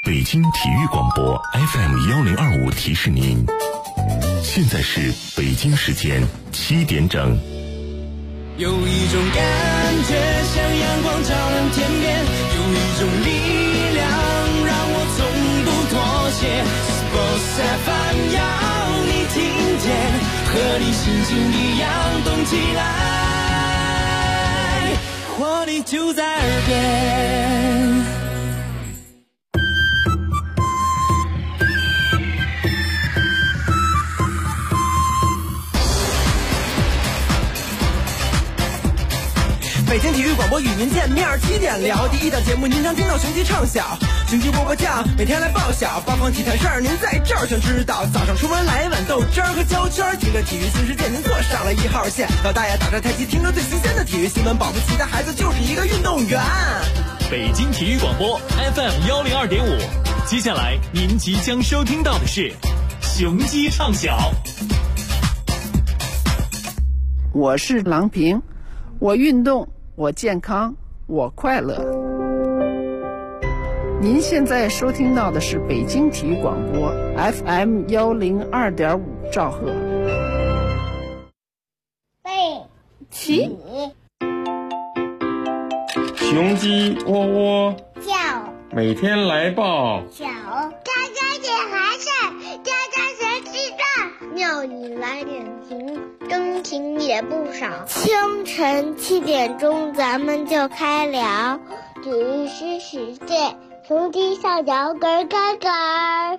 北京体育广播 FM1025提示您，现在是北京时间7点整。 有一种感觉像阳光照亮天边，有一种力量让我从不妥协。Sports FM 要你听见，和你心情一样动起来，活力就在耳边。北京体育广播与您见面，7点聊第一档节目，您常听到雄鸡唱晓，雄鸡波波酱，每天来报晓，八方体坛事儿您在这儿全知道。早上出门来一碗豆汁儿和焦圈，听着体育新世界您坐上了1号线。老大爷打着太极，听着最新鲜的体育新闻，保不齐的孩子就是一个运动员。 北京体育广播 FM102.5，接下来您即将收听到的是雄鸡唱晓。 我是郎平，我运动，我健康，我快乐。您现在收听到的是北京体育广播 FM102.5兆赫。 背起雄鸡窝窝叫每天来报小，家家点孩子，家家学吃饭，庙里来点情，真情也不少。清晨7点钟，咱们就开聊体育新世界，雄鸡上摇杆杆杆。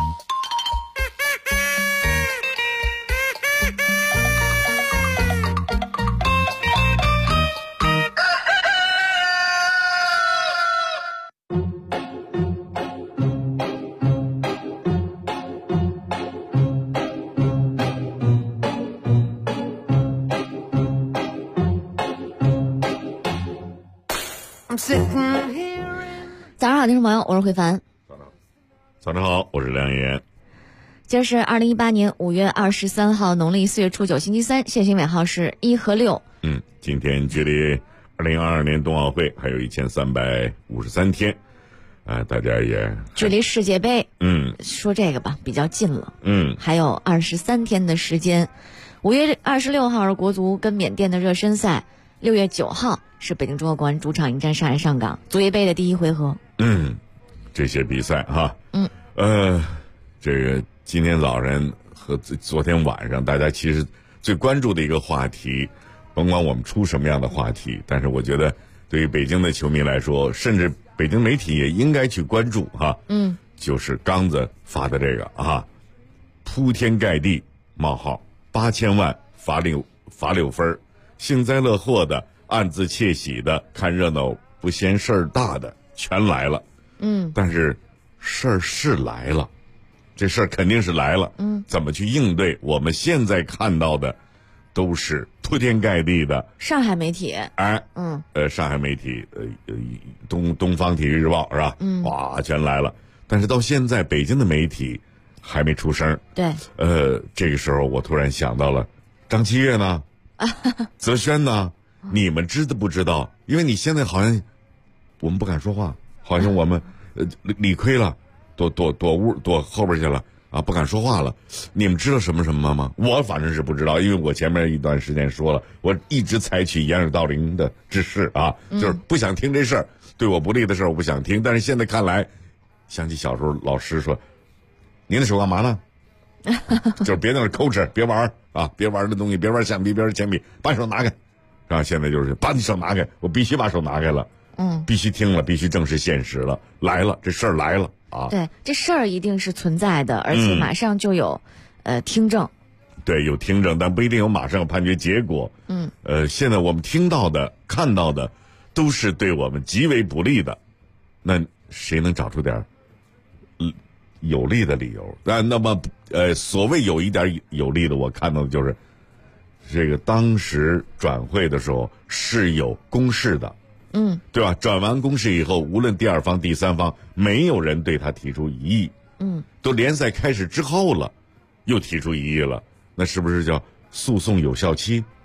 早上好，听众朋友，我是慧凡。 早上好，我是梁岩。 今是2018年5月23号，农历4月初9，星期三，现行尾号是1和6。 今天距离2022年冬奥会还有1353天，大家也距离世界杯，说这个吧，比较近了，还有23天的时间。5月26号是国足跟缅甸的热身赛，6月9号是北京中赫国安主场迎战上海上港足协杯的第1回合。 这些比赛哈，这个今天早上和昨天晚上，大家其实最关注的一个话题，甭管我们出什么样的话题，但是我觉得对于北京的球迷来说，甚至北京媒体也应该去关注哈。就是刚子发的这个啊，铺天盖地冒号8000万罚六分，幸灾乐祸的、暗自窃喜的、看热闹不嫌事儿大的全来了。但是事儿是来了，这事儿肯定是来了。怎么去应对？我们现在看到的都是铺天盖地的上海媒体， 上海媒体，东方体育日报是吧？哇，全来了。但是到现在，北京的媒体还没出声。 对， 这个时候我突然想到了，张七月呢？泽轩呢？你们知不知道？因为你现在好像我们不敢说话，好像我们理亏了，躲屋躲后边去了啊，不敢说话了。你们知道什么吗？我反正是不知道，因为我前面一段时间说了，我一直采取掩耳盗铃的之势啊，就是不想听这事儿，对我不利的事儿我不想听。但是现在看来，想起小时候老师说：“您的手干嘛呢？”就是别在那抠哧，别玩啊，别玩这东西，别玩橡皮，别玩铅笔，把手拿开。然后现在就是把你手拿开，我必须把手拿开了。必须听了，必须正视现实了，来了，这事儿来了啊！ 对，这事儿一定是存在的，而且马上就有听证。 对，有听证，但不一定有马上有判决结果。现在我们听到的、看到的，都是对我们极为不利的。那谁能找出点有利的理由？那么所谓有一点有利的，我看到的就是这个当时转会的时候是有公示的。对吧？转完公示以后，无论第二方、第三方，没有人对他提出异议。都联赛开始之后了，又提出异议了，那是不是叫诉讼有效期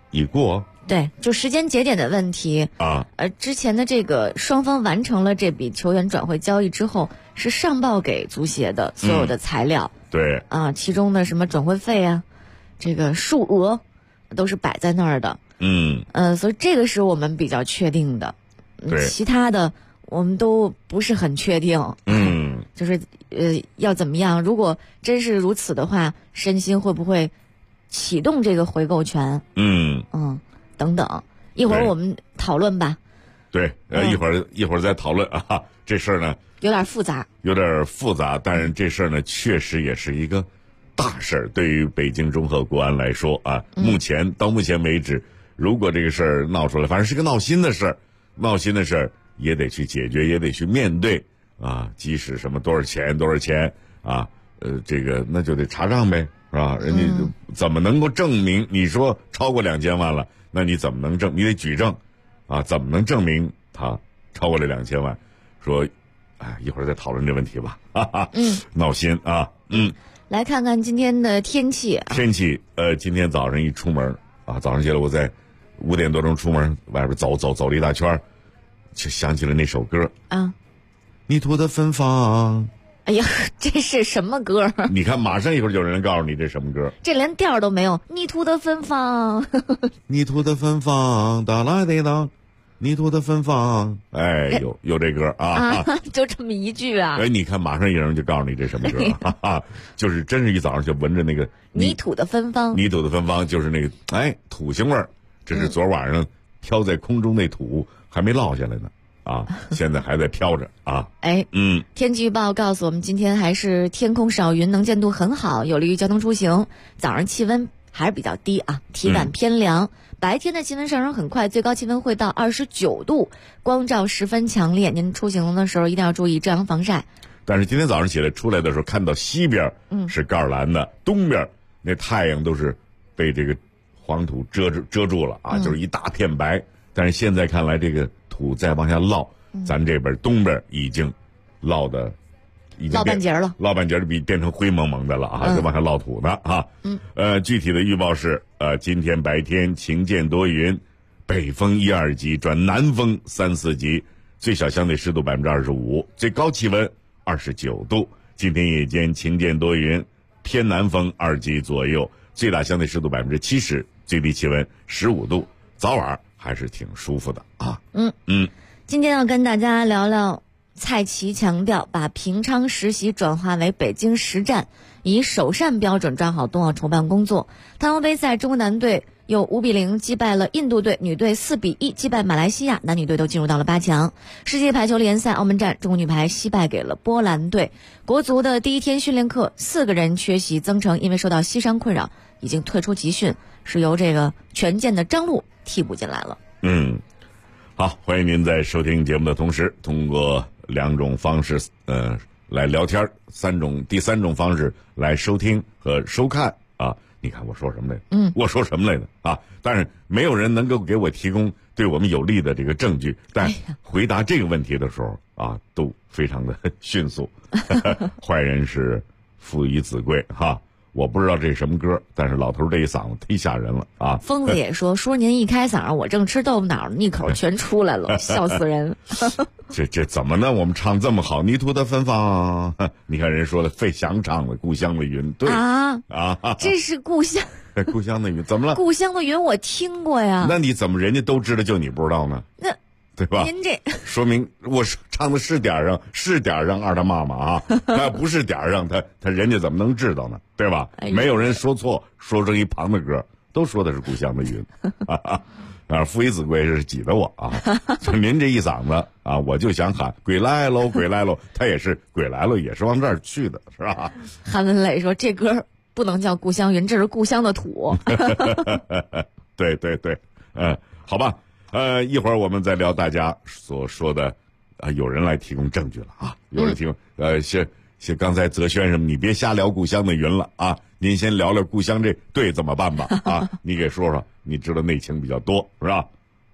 已过。 对，就时间节点的问题啊。 之前的这个双方完成了这笔球员转会交易之后，是上报给足协的所有的材料。 对。 啊，其中的什么转会费啊，这个数额都是摆在那儿的。所以这个是我们比较确定的。 对。 其他的我们都不是很确定。就是要怎么样？如果真是如此的话，申鑫会不会启动这个回购权？等等，一会儿我们讨论吧。 对，一会儿再讨论啊。这事儿呢有点复杂， 但是这事儿呢确实也是一个大事儿，对于北京中赫国安来说啊，到目前为止，如果这个事儿闹出来，反正是个闹心的事儿，也得去解决，也得去面对啊。即使什么多少钱啊，这个那就得查账呗，是吧？人家怎么能够证明？你说超过2000万了？那你怎么能证？你得举证，啊，怎么能证明他超过了2000万？说，一会儿再讨论这问题吧。哈哈，闹心啊。 来看看今天的天气。 今天早上一出门啊，早上起来我在5点多钟出门，外边走了一大圈，就想起了那首歌啊，泥土的芬芳。 哎呀，这是什么歌？ 你看，马上一会儿有人告诉你这什么歌， 这连调都没有。泥土的芬芳， 泥土的芬芳，哒啦哒哒，泥土的芬芳。有这歌啊， 就这么一句啊。 你看，马上有人就告诉你这什么歌，就是真是一早上就闻着那个泥土的芬芳， 就是那个土腥味儿，这是昨晚上飘在空中那土还没落下来呢。现在还在飘着啊！ 天气预报告诉我们，今天还是天空少云，能见度很好，有利于交通出行。早上气温还是比较低啊，体感偏凉。白天的气温上升很快，最高气温会到29度，光照十分强烈。您出行的时候一定要注意遮阳防晒。 但是今天早上起来出来的时候，看到西边是盖儿蓝的，东边那太阳都是被这个黄土遮住了啊，就是一大片白。但是现在看来，这个土再往下落，咱这边东边已经落半截了，落半截变成灰蒙蒙的了啊，就往下落土呢啊。具体的预报是今天白天晴间多云，北风1、2级转南风3、4级，最小相对湿度25%，最高气温29度。今天夜间晴间多云，偏南风2级左右，最大相对湿度70%，最低气温15度，早晚还是挺舒服的啊。 今天要跟大家聊聊蔡奇强调把平昌实习转化为北京实战，以首善标准抓好冬奥筹办工作。汤尤杯赛，中国男队又5-0击败了印度队，女队4-1击败马来西亚，男女队都进入到了8强。世界排球联赛澳门站，中国女排惜败给了波兰队。国足的第一天训练课，4个人缺席，曾诚因为受到膝伤困扰，已经退出集训，是由这个权健的张璐替补进来了。 好，欢迎您在收听节目的同时，通过2种方式来聊天，第三种方式来收听和收看啊。你看我说什么来着？我说什么来着啊？但是没有人能够给我提供对我们有利的这个证据，但回答这个问题的时候啊，都非常的迅速。坏人是父以子贵哈。我不知道这是什么歌，但是老头这一嗓子忒吓人了啊！ 疯子也说您一开嗓，我正吃豆腐脑，一口全出来了，笑死人。 这怎么呢？我们唱这么好，泥土的芬芳，你看人说的费翔唱的《故乡的云》，对啊， 这是故乡的云，怎么了？ 故乡的云我听过呀。 那你怎么人家都知道，就你不知道呢？ 那对吧？ 您这说明我唱的是点上二他妈妈啊，他不是点上，他人家怎么能知道呢？对吧？没有人说错，说成一旁的歌，都说的是故乡的云。父以子贵是挤得我啊！就您这一嗓子啊，我就想喊鬼来喽，鬼来喽，他也是鬼来喽，也是往这儿去的，是吧？ 韩文磊说这歌不能叫故乡云，这是故乡的土。 对，好吧。一会儿我们再聊大家所说的，有人来提供证据了啊，有人提供，像刚才泽轩什么，你别瞎聊故乡的云了啊，您先聊聊故乡这队怎么办吧啊，你给说说，你知道内情比较多是吧？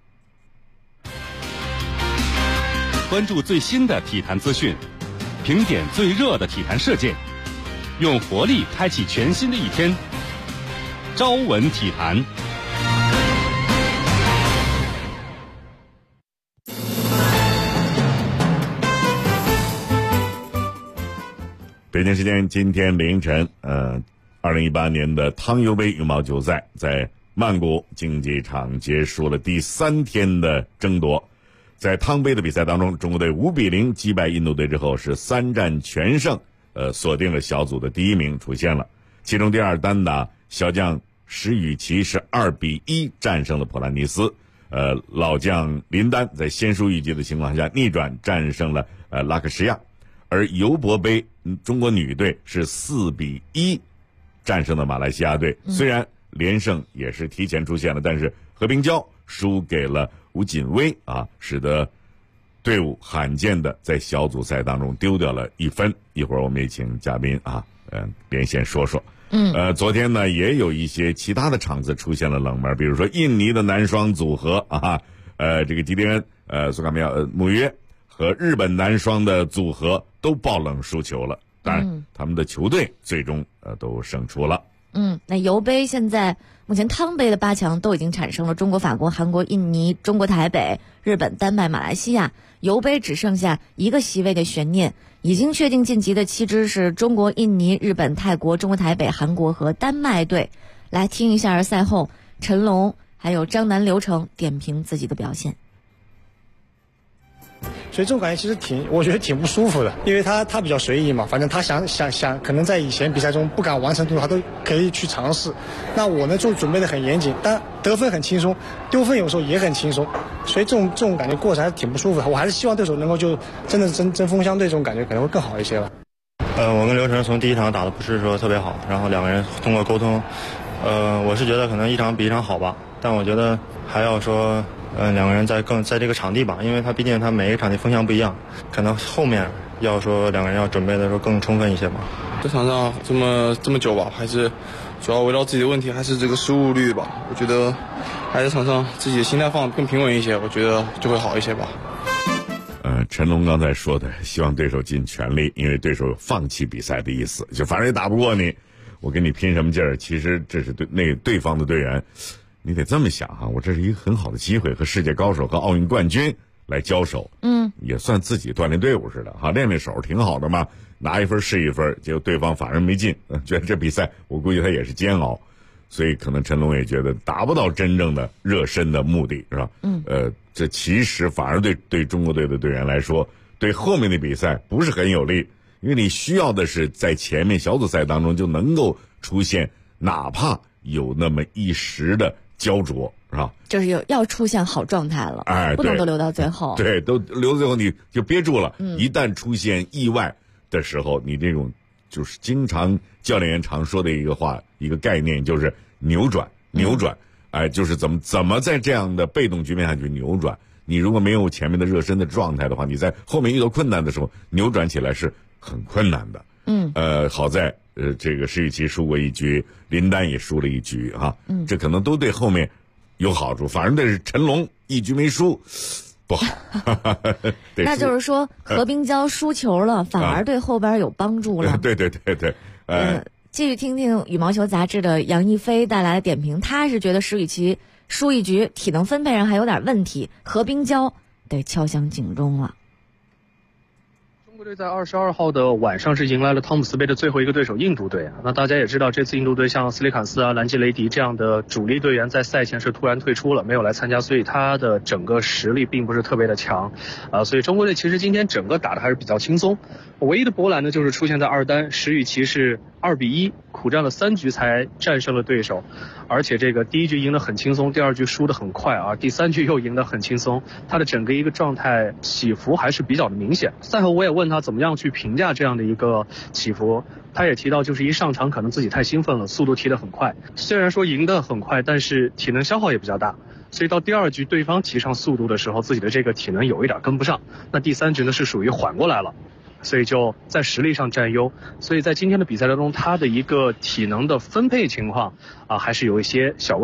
关注最新的体坛资讯，评点最热的体坛事件，用活力开启全新的一天。朝闻体坛。 北京时间今天凌晨，2018年的汤尤杯羽毛球赛在曼谷竞技场结束了第3天的争夺。在汤杯的比赛当中，中国队5-0击败印度队之后是3战全胜，锁定了小组的第1名出现了。其中第2单打小将石宇奇是2-1战胜了普兰尼斯，老将林丹在先输一局的情况下逆转战胜了拉克什亚。而尤伯杯中国女队是4-1战胜了马来西亚队，虽然连胜也是提前出现了，但是何冰娇输给了吴锦威使得队伍罕见的在小组赛当中丢掉了1分。一会儿我们也请嘉宾连线说说。昨天呢也有一些其他的场次出现了冷门，比如说印尼的男双组合这个吉迪恩苏卡米尔姆约和日本男双的组合都爆冷输球了，当然他们的球队最终都胜出了。 那尤杯现在目前汤杯的8强都已经产生了，中国、法国、韩国、印尼、中国台北、日本、丹麦、马来西亚。尤杯只剩下1个席位的悬念，已经确定晋级的7支是中国、印尼、日本、泰国、中国台北、韩国和丹麦队。来听一下赛后陈龙还有张楠、刘成点评自己的表现。 所以这种感觉其实我觉得挺不舒服的，因为他比较随意嘛，反正他想，可能在以前比赛中不敢完成动作，他都可以去尝试。那我呢就准备的很严谨，但得分很轻松，丢分有时候也很轻松，所以这种感觉过程还是挺不舒服的。我还是希望对手能够就真的针锋相对，这种感觉可能会更好一些了。 我跟刘成从第1场打的不是说特别好，然后2个人通过沟通，我是觉得可能1场比1场好吧，但我觉得还要说。2个人在这个场地吧，因为他毕竟他每一个场地风向不一样，可能后面要说2个人要准备的时候更充分一些吧。 这场上这么久吧，还是主要围绕自己的问题，还是这个失误率吧。我觉得还是场上自己的心态放更平稳一些，我觉得就会好一些吧。 陈龙刚才说的，希望对手尽全力，因为对手有放弃比赛的意思，就反正也打不过你，我跟你拼什么劲儿？其实这是对方的队员。你得这么想我这是一个很好的机会，和世界高手和奥运冠军来交手，也算自己锻炼队伍似的练练手挺好的嘛，拿1分是1分，结果对方反而没进，觉得这比赛我估计他也是煎熬，所以可能陈龙也觉得达不到真正的热身的目的，是吧？这其实反而对中国队的队员来说，对后面的比赛不是很有利，因为你需要的是在前面小组赛当中就能够出现哪怕有那么一时的焦灼，是吧？ 就是要出现好状态了，不能都留到最后。 对，都留到最后你就憋住了。一旦出现意外的时候，你这种就是经常教练员常说的一个概念，就是扭转。就是怎么在这样的被动局面下去扭转。你如果没有前面的热身的状态的话，你在后面遇到困难的时候，扭转起来是很困难的。好在。这个石宇奇输过1局，林丹也输了1局这可能都对后面有好处。反正这是陈龙1局没输，不好。 那就是说何冰娇输球了，反而对后边有帮助了。 对。 继续听听羽毛球杂志的杨一飞带来的点评，他是觉得石宇奇输1局体能分配上还有点问题，何冰娇得敲响警钟了。 中国队在22号的晚上是迎来了汤姆斯杯的最后一个对手印度队。那大家也知道，这次印度队像斯里坎斯兰吉雷迪这样的主力队员在赛前是突然退出了，没有来参加，所以他的整个实力并不是特别的强。所以中国队其实今天整个打的还是比较轻松。唯一的波澜呢，就是出现在2单，石宇奇是2-1苦战了3局才战胜了对手，而且这个第1局赢得很轻松，第2局输得很快第3局又赢得很轻松，他的整个一个状态起伏还是比较的明显。赛后我也问他怎么样去评价这样的一个起伏，他也提到就是一上场可能自己太兴奋了，速度提得很快，虽然说赢得很快，但是体能消耗也比较大，所以到第2局对方提上速度的时候，自己的这个体能有一点跟不上，那第3局呢是属于缓过来了，所以就在实力上占优。所以在今天的比赛当中，他的一个体能的分配情况还是有一些小问题。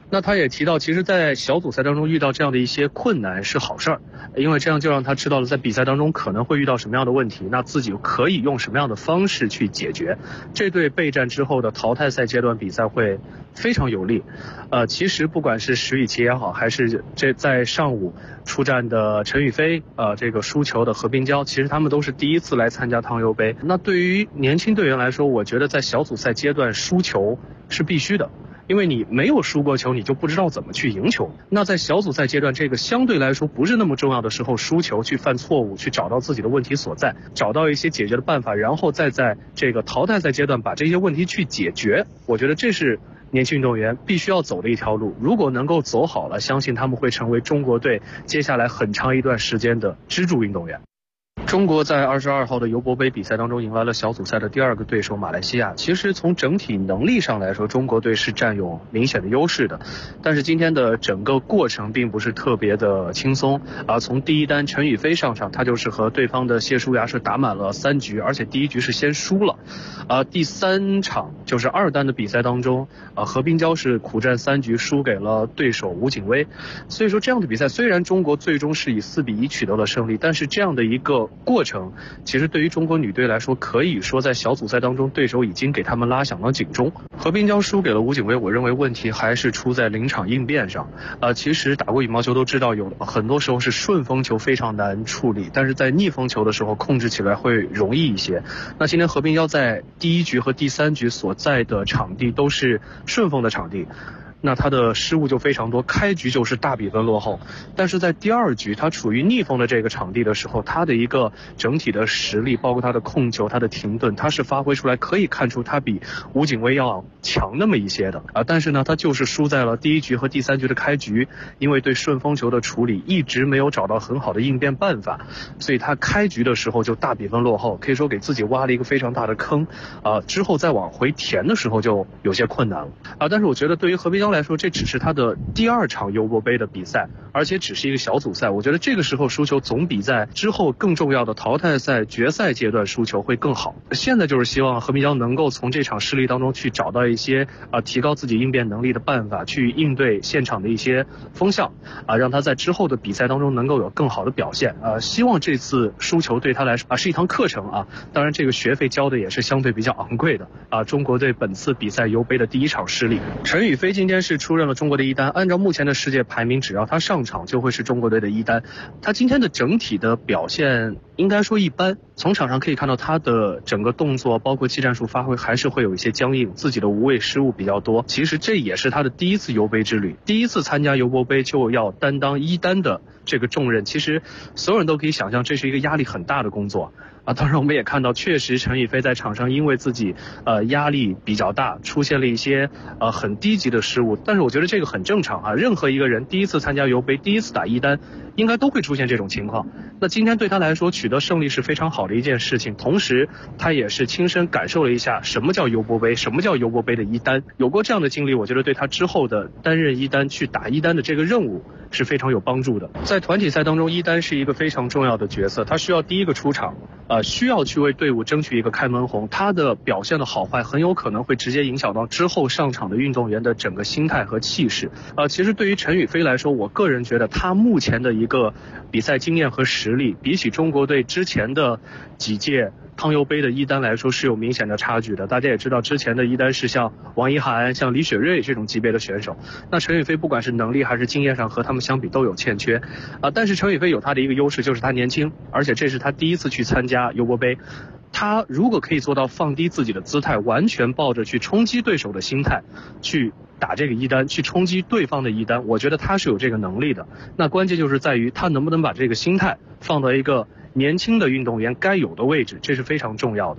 那他也提到，其实在小组赛当中遇到这样的一些困难是好事儿，因为这样就让他知道了在比赛当中可能会遇到什么样的问题，那自己可以用什么样的方式去解决，这对备战之后的淘汰赛阶段比赛会非常有利。其实不管是石宇奇也好，还是这在上午出战的陈雨菲，这个输球的何冰娇，其实他们都是第一次来参加汤尤杯。那对于年轻队员来说，我觉得在小组赛阶段输球是必须的。因为你没有输过球，你就不知道怎么去赢球。那在小组赛阶段，这个相对来说不是那么重要的时候，输球去犯错误，去找到自己的问题所在，找到一些解决的办法，然后再在这个淘汰赛阶段把这些问题去解决。我觉得这是年轻运动员必须要走的一条路。如果能够走好了，相信他们会成为中国队接下来很长一段时间的支柱运动员。中国在22号的尤伯杯比赛当中迎来了小组赛的第2个对手马来西亚。其实从整体能力上来说，中国队是占有明显的优势的，但是今天的整个过程并不是特别的轻松从第一单陈雨菲上场，他就是和对方的谢淑雅是打满了3局，而且第1局是先输了。第3场就是2单的比赛当中，何冰娇是苦战3局输给了对手吴景薇。所以说这样的比赛虽然中国最终是以4-1取得了胜利，但是这样的一个过程其实对于中国女队来说，可以说在小组赛当中对手已经给他们拉响了警钟。何冰娇输给了吴景薇，我认为问题还是出在临场应变上。其实打过羽毛球都知道，有很多时候是顺风球非常难处理，但是在逆风球的时候控制起来会容易一些。那今天何冰娇在第1局和第3局所在的场地都是顺风的场地，那他的失误就非常多，开局就是大比分落后。但是在第2局他处于逆风的这个场地的时候，他的一个整体的实力，包括他的控球，他的停顿，他是发挥出来，可以看出他比吴景薇要强那么一些的但是呢，他就是输在了第1局和第3局的开局，因为对顺风球的处理一直没有找到很好的应变办法，所以他开局的时候就大比分落后，可以说给自己挖了一个非常大的坑之后再往回填的时候就有些困难了但是我觉得对于何冰娇来说，这只是他的第2场尤伯杯的比赛，而且只是一个小组赛。我觉得这个时候输球总比在之后更重要的淘汰赛决赛阶段输球会更好。现在就是希望何冰娇能够从这场失利当中去找到一些提高自己应变能力的办法，去应对现场的一些风向让他在之后的比赛当中能够有更好的表现希望这次输球对他来说是一堂课程当然这个学费交的也是相对比较昂贵的中国队本次比赛尤杯的第1场失利。陈雨菲今天是出任了中国的1单，按照目前的世界排名，只要他上场就会是中国队的1单。他今天的整体的表现应该说一般，从场上可以看到他的整个动作包括技战术发挥还是会有一些僵硬，自己的无谓失误比较多。其实这也是他的第1次尤杯之旅，第1次参加尤伯杯就要担当1单的这个重任，其实所有人都可以想象这是一个压力很大的工作当然我们也看到，确实陈雨菲在场上因为自己压力比较大，出现了一些很低级的失误，但是我觉得这个很正常任何一个人第1次参加尤杯，第1次打1单，应该都会出现这种情况。那今天对他来说取得胜利是非常好的一件事情，同时他也是亲身感受了一下什么叫尤伯杯，什么叫尤伯杯的1单。有过这样的经历，我觉得对他之后的担任1单去打1单的这个任务是非常有帮助的。在团体赛当中，1单是一个非常重要的角色，他需要第1个出场需要去为队伍争取一个开门红，他的表现的好坏很有可能会直接影响到之后上场的运动员的整个心态和气势其实对于陈雨菲来说，我个人觉得他目前的一个比赛经验和实力，比起中国队之前的几届汤尤杯的1单来说是有明显的差距的。大家也知道，之前的1单是像王一涵、像李雪芮这种级别的选手，那陈雨菲不管是能力还是经验上和他们相比都有欠缺但是陈雨菲有他的一个优势，就是他年轻，而且这是他第1次去参加尤伯杯。他如果可以做到放低自己的姿态，完全抱着去冲击对手的心态去打这个1单，去冲击对方的1单，我觉得他是有这个能力的。那关键就是在于他能不能把这个心态放到一个年轻的运动员该有的位置，这是非常重要的。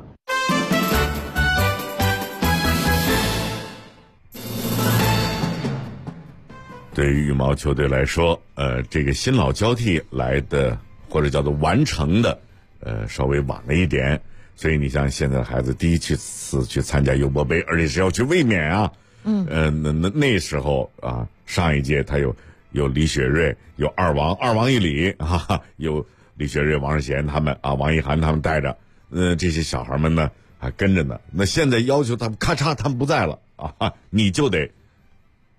对于羽毛球队来说这个新老交替来的或者叫做完成的稍微晚了一点，所以你像现在孩子第1次去参加尤伯杯，而且是要去卫冕那时候上一届他有李雪芮，有二王一李有李雪芮、王世贤他们王一涵他们带着这些小孩们呢还跟着呢。那现在要求他们咔嚓他们不在了你就得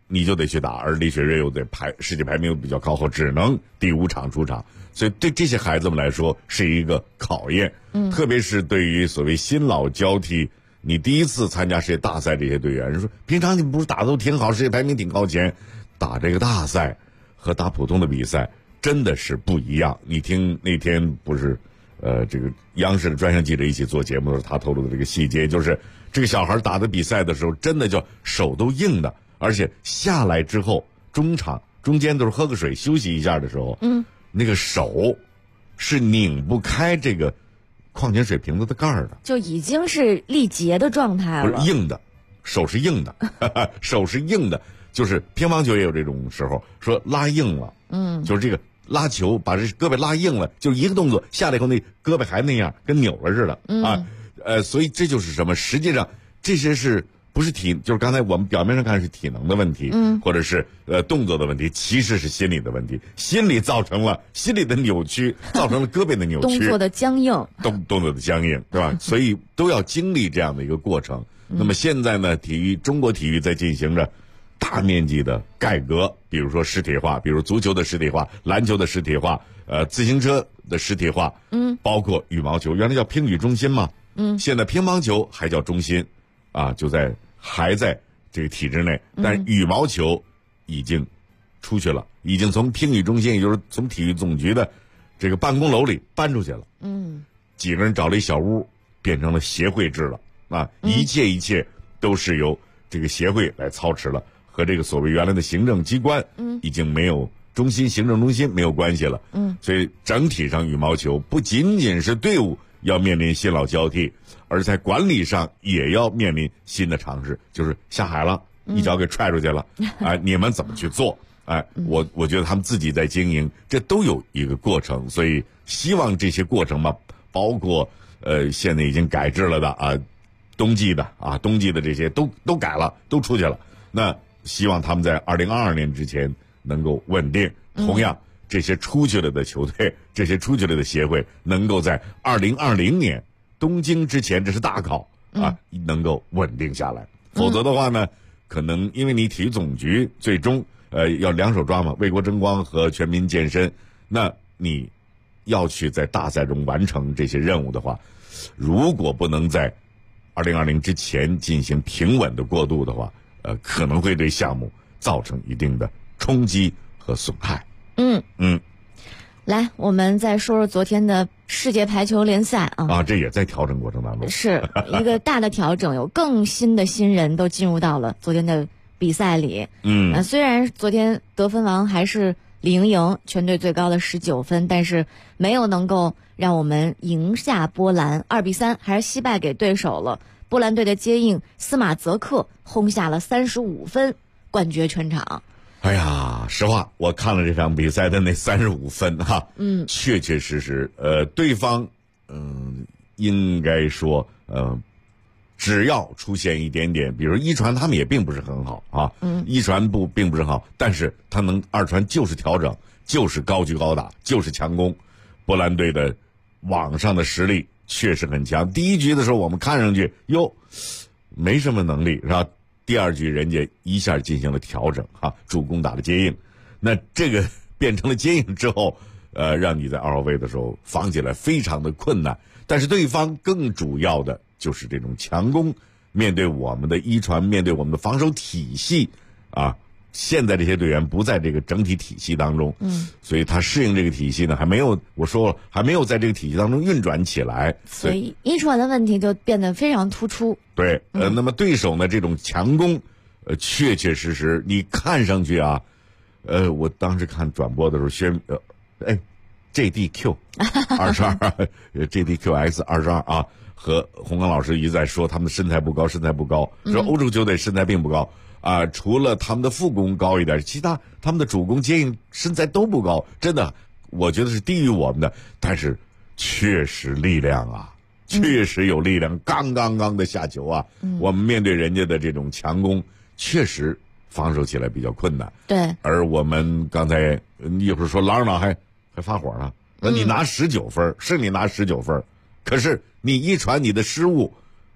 你就得去打，而李雪芮又得世界排名又比较靠后，只能第5场出场，所以对这些孩子们来说是一个考验。特别是对于所谓新老交替，你第一次参加世界大赛这些队员，说平常你不是打得都挺好，世界排名挺靠前，打这个大赛和打普通的比赛真的是不一样。你听那天不是这个央视的专项记者一起做节目的时候，他透露的这个细节，就是这个小孩打的比赛的时候真的叫手都硬的，而且下来之后中场中间都是喝个水休息一下的时候，那个手是拧不开这个矿泉水瓶子的盖儿的， 就已经是力竭的状态了。 不是硬的，手是硬的，手是硬的，就是乒乓球也有这种时候，说拉硬了，就是这个拉球把这胳膊拉硬了，就一个动作下来以后，那胳膊还那样，跟扭了似的所以这就是什么？实际上这些是不是就是刚才我们表面上看是体能的问题，或者是动作的问题，其实是心理的问题，心理造成了心理的扭曲，造成了胳膊的扭曲， 动作的僵硬， 动作的僵硬，对吧？所以都要经历这样的一个过程。那么现在呢，中国体育在进行着大面积的改革，比如说实体化，比如足球的实体化，篮球的实体化，自行车的实体化，包括羽毛球，原来叫乒羽中心嘛，现在乒乓球还叫中心，还在这个体制内，但是羽毛球已经出去了，已经从乒羽中心，也就是从体育总局的这个办公楼里搬出去了。几个人找了一小屋，变成了协会制了一切都是由这个协会来操持了，和这个所谓原来的行政机关已经没有行政中心没有关系了。所以整体上羽毛球不仅仅是队伍要面临新老交替，而在管理上也要面临新的尝试，就是下海了，一脚给踹出去了，你们怎么去做？我觉得他们自己在经营，这都有一个过程，所以希望这些过程吧，包括现在已经改制了的冬季的这些都改了，都出去了。那希望他们在2022年之前能够稳定。同样，这些出去了的球队，这些出去了的协会，能够在2020年东京之前，这是大考能够稳定下来。否则的话呢，可能因为你体育总局最终要两手抓嘛，为国争光和全民健身，那你要去在大赛中完成这些任务的话，如果不能在2020之前进行平稳的过渡的话，可能会对项目造成一定的冲击和损害。 来，我们再说说昨天的世界排球联赛这也在调整过程当中， 是一个大的调整，有更新的新人都进入到了昨天的比赛里。虽然昨天得分王还是李盈莹，全队最高的19分，但是没有能够让我们赢下波兰，2-3还是惜败给对手了。波兰队的接应斯马泽克轰下了35分，冠绝全场。 哎呀，实话，我看了这场比赛的那35分确确实实，对方应该说只要出现一点点，比如一传他们也并不是很好一传并不是很好，但是他能二传就是调整，就是高举高打，就是强攻。波兰队的网上的实力确实很强，第一局的时候我们看上去没什么能力是吧？第二局人家一下进行了调整主攻打了接应，那这个变成了接应之后，让你在2号位的时候防起来非常的困难。但是对方更主要的就是这种强攻，面对我们的一传，面对我们的防守体系现在这些队员不在这个整体体系当中，所以他适应这个体系呢，还没有，我说了，还没有在这个体系当中运转起来， 所以一传的问题就变得非常突出。 对，那么对手呢这种强攻，确确实实你看上去我当时看转播的时候JDQ 22JDQX 22和洪刚老师一直在说他们的身材不高，说欧洲球队身材并不高。除了他们的副攻高一点，其他他们的主攻接应身材都不高，真的，我觉得是低于我们的。但是确实力量确实有力量，刚的下球我们面对人家的这种强攻，确实防守起来比较困难。 对， 而我们刚才一会儿说朗朗还发火了，你拿19分，是你拿19分，可是你一传你的失误，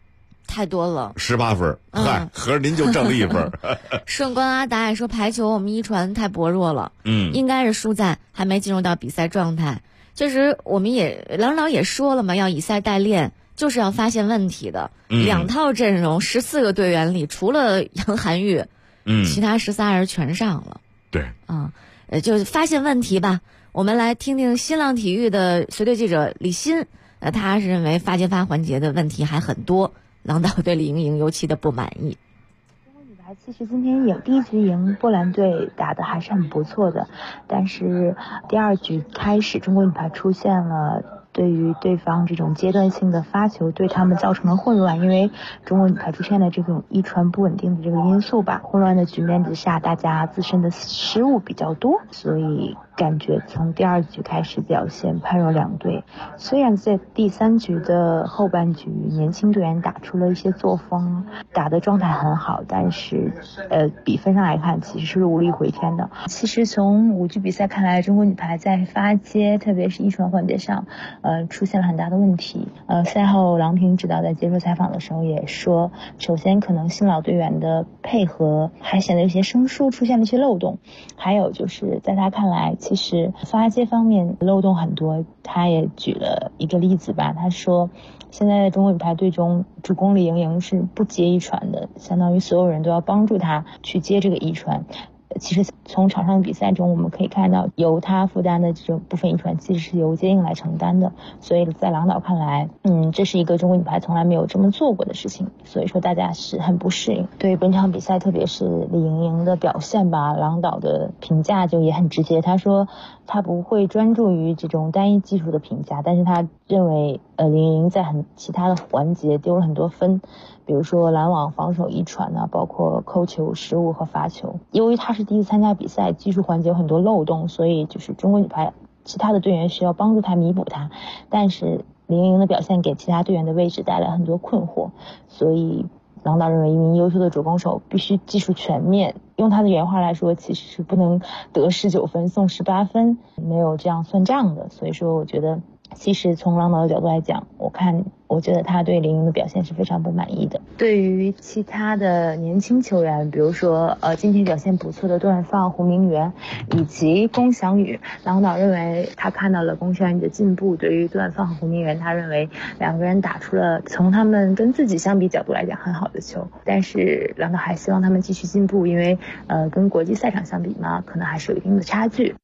太多了 ，18分，嗨，合着您就挣了1分。 顺光阿达也说排球我们一传太薄弱了，应该是输在还没进入到比赛状态。确实，我们郎导也说了嘛，要以赛代练，就是要发现问题的。2套阵容14个队员里，除了杨涵玉，其他13人全上了。 对， 就发现问题吧。我们来听听新浪体育的随队记者李欣，他是认为发接发环节的问题还很多，郎导对李盈莹尤其的不满意。 中国女排其实今天第一局赢波兰队打得还是很不错的，但是第2局开始，中国女排出现了对于对方这种阶段性的发球对他们造成了混乱，因为中国女排出现了这种一传不稳定的这个因素吧，混乱的局面之下，大家自身的失误比较多，所以感觉从第2局开始表现判若两队。虽然在第3局的后半局，年轻队员打出了一些作风，打的状态很好，但是比分上来看其实是无力回天的。其实从5局比赛看来，中国女排在发接特别是一传环节上出现了很大的问题。赛后郎平指导在接受采访的时候也说，首先可能新老队员的配合还显得有些生疏，出现了一些漏洞，还有就是在他看来其实发接方面漏洞很多。他也举了一个例子吧，他说现在的中国女排队中主攻李盈莹是不接一传的，相当于所有人都要帮助她去接这个一传。其实从场上比赛中我们可以看到，由他负担的这种部分一传其实是由接应来承担的，所以在郎导看来这是一个中国女排从来没有这么做过的事情，所以说大家是很不适应。对于本场比赛特别是李盈莹的表现吧，郎导的评价就也很直接，他说他不会专注于这种单一技术的评价，但是他认为李盈莹在其他的环节丢了很多分，比如说拦网、防守一传啊，包括扣球失误和罚球。由于他是第一次参加比赛，技术环节有很多漏洞，所以就是中国女排其他的队员需要帮助他弥补他，但是李盈莹的表现给其他队员的位置带来很多困惑，所以郎导认为一名优秀的主攻手必须技术全面，用他的原话来说，其实是不能得19分送18分，没有这样算账的。所以说我觉得其实从郎导的角度来讲，我觉得他对李盈莹的表现是非常不满意的。对于其他的年轻球员，比如说今天表现不错的杜润芳、胡明媛以及龚翔宇，郎导认为他看到了龚翔宇的进步。对于杜润芳和胡明媛，他认为2个人打出了从他们跟自己相比角度来讲很好的球，但是郎导还希望他们继续进步，因为跟国际赛场相比嘛，可能还是有一定的差距。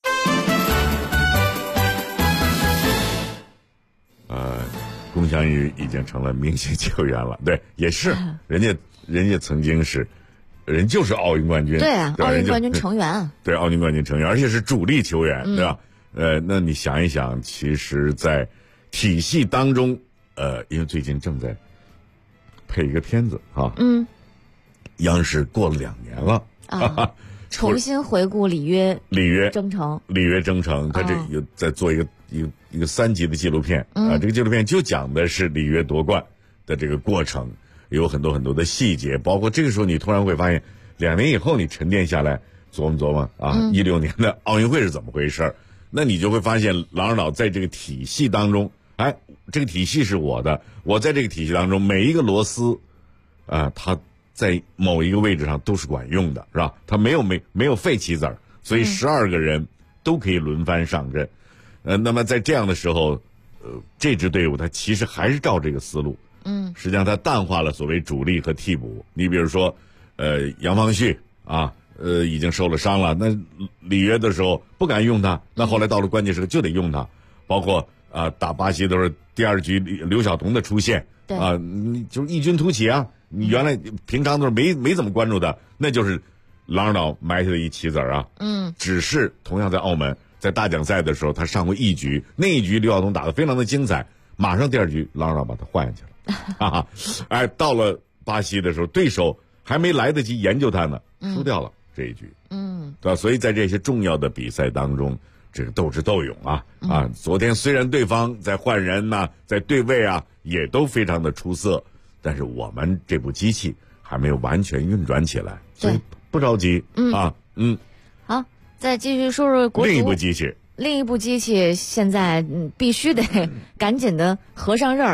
龚翔宇已经成了明星球员了，对，也是人家曾经是，人就是奥运冠军， 对啊，奥运冠军成员啊， 对，奥运冠军成员，而且是主力球员，对吧？那你想一想，其实，在体系当中，因为最近正在配一个片子啊，央视过了2年了啊。 重新回顾里约征程，他这有在做一个3集的纪录片啊，这个纪录片就讲的是里约夺冠的这个过程，有很多的细节，包括这个时候你突然会发现，2年以后你沉淀下来琢磨啊，16年的奥运会是怎么回事，那你就会发现郎指导在这个体系当中，这个体系是我的，我在这个体系当中每一个螺丝他在某一个位置上都是管用的，是吧？他没有废棋子儿，所以12个人都可以轮番上阵。那么在这样的时候，这支队伍它其实还是照这个思路。实际上它淡化了所谓主力和替补。你比如说，杨方旭已经受了伤了，那里约的时候不敢用他，那后来到了关键时刻就得用他。包括打巴西的时候，第2局刘晓彤的出现，你就是异军突起啊。你原来平常都是没怎么关注的，那就是郎指导埋下的一棋子啊。只是同样在澳门，在大奖赛的时候，他上过1局，那1局刘晓彤打得非常的精彩，马上第2局郎指导把他换下去了。到了巴西的时候，对手还没来得及研究他呢，输掉了这1局。对吧？所以在这些重要的比赛当中，这个斗智斗勇昨天虽然对方在换人在对位也都非常的出色。但是我们这部机器还没有完全运转起来，所以不着急好，再继续说说国足另一部机器， 现在必须得赶紧的合上刃儿，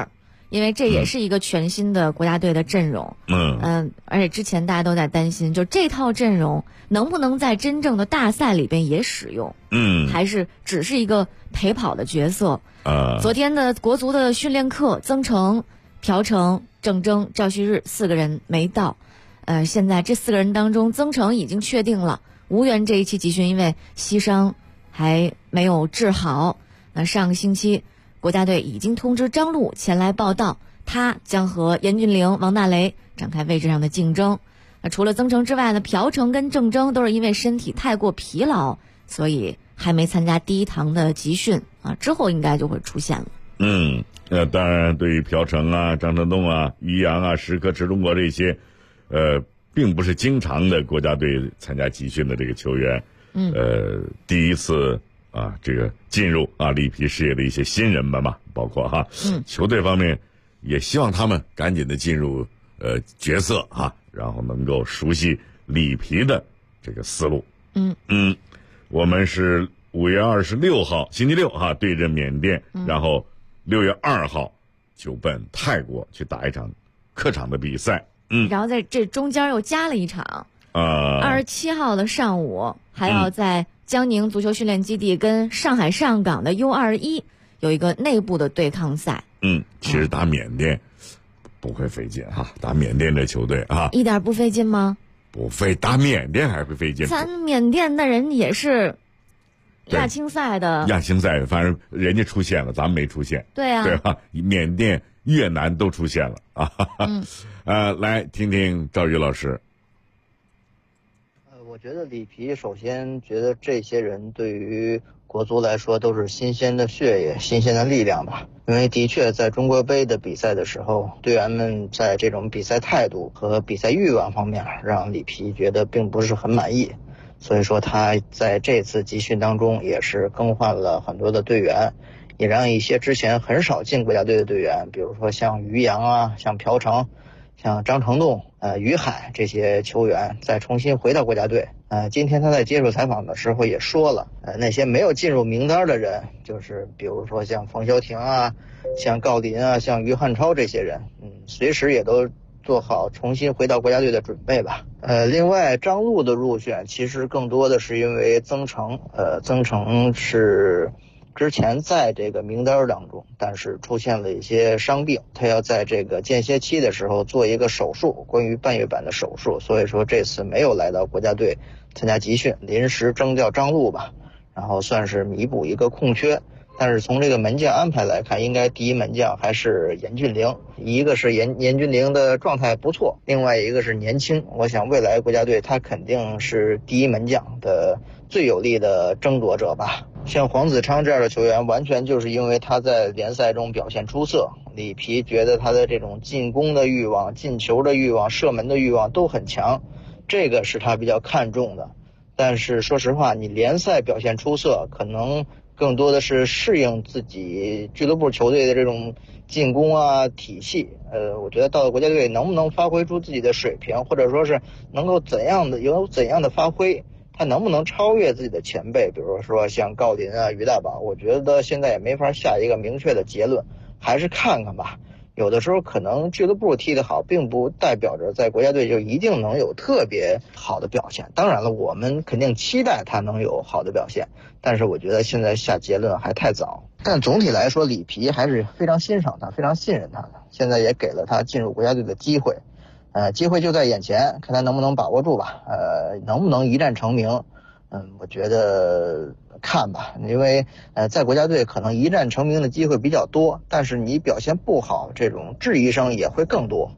因为这也是一个全新的国家队的阵容。而且之前大家都在担心，就这套阵容能不能在真正的大赛里边也使用？还是只是一个陪跑的角色？昨天的国足的训练课，曾诚、朴成、郑铮、赵旭日4个人没到。现在这4个人当中，曾诚已经确定了无缘这一期集训，因为膝伤还没有治好。那上个星期国家队已经通知张璐前来报到，他将和严俊凌、王大雷展开位置上的竞争。那除了曾诚之外呢，朴成跟郑铮都是因为身体太过疲劳，所以还没参加第一堂的集训啊，之后应该就会出现了。 当然对于朴成啊、张成栋啊、于洋啊、石科、池忠国这些并不是经常的国家队参加集训的这个球员，第一次啊这个进入啊里皮事业的一些新人们嘛，包括球队方面也希望他们赶紧的进入角色然后能够熟悉里皮的这个思路。我们是5月26号星期六对阵缅甸，然后6月2号就奔泰国去打一场客场的比赛。 然后在这中间又加了一场，27号的上午还要在江宁足球训练基地跟上海上港的 U21 有一个内部的对抗赛。 其实打缅甸不会费劲打缅甸这球队一点不费劲吗？ 不费，打缅甸还会费劲。 咱缅甸的人也是亚青赛的， 反正人家出现了，咱们没出现。 对啊， 对吧？缅甸、越南都出现了来听听赵宇老师。 我觉得里皮首先觉得这些人对于国足来说都是新鲜的血液、新鲜的力量吧。因为的确在中国杯的比赛的时候，队员们在这种比赛态度和比赛欲望方面让里皮觉得并不是很满意，所以说他在这次集训当中也是更换了很多的队员，也让一些之前很少进国家队的队员，比如说像于洋像朴成、像张成栋、于海这些球员再重新回到国家队。今天他在接受采访的时候也说了，那些没有进入名单的人，就是比如说像冯潇霆像郜林像于汉超这些人，随时也都做好重新回到国家队的准备吧。另外张璐的入选其实更多的是因为曾诚是之前在这个名单当中，但是出现了一些伤病，他要在这个间歇期的时候做一个手术，关于半月板的手术，所以说这次没有来到国家队参加集训，临时征调张璐吧，然后算是弥补一个空缺。但是从这个门将安排来看，应该第一门将还是严俊凌，一个是严俊凌的状态不错，另外一个是年轻，我想未来国家队他肯定是第一门将的最有力的争夺者吧。像黄子昌这样的球员，完全就是因为他在联赛中表现出色，里皮觉得他的这种进攻的欲望、进球的欲望、射门的欲望都很强，这个是他比较看重的。但是说实话，你联赛表现出色，可能更多的是适应自己俱乐部球队的这种进攻体系。我觉得到了国家队能不能发挥出自己的水平，或者说是能够有怎样的发挥，他能不能超越自己的前辈，比如说像郜林于大宝，我觉得现在也没法下一个明确的结论，还是看看吧。有的时候可能俱乐部踢得好，并不代表着在国家队就一定能有特别好的表现。当然了，我们肯定期待他能有好的表现，但是我觉得现在下结论还太早。但总体来说，里皮还是非常欣赏他，非常信任他的，现在也给了他进入国家队的机会。机会就在眼前，看他能不能把握住吧。能不能一战成名？我觉得看吧，因为在国家队可能一战成名的机会比较多，但是你表现不好，这种质疑声也会更多。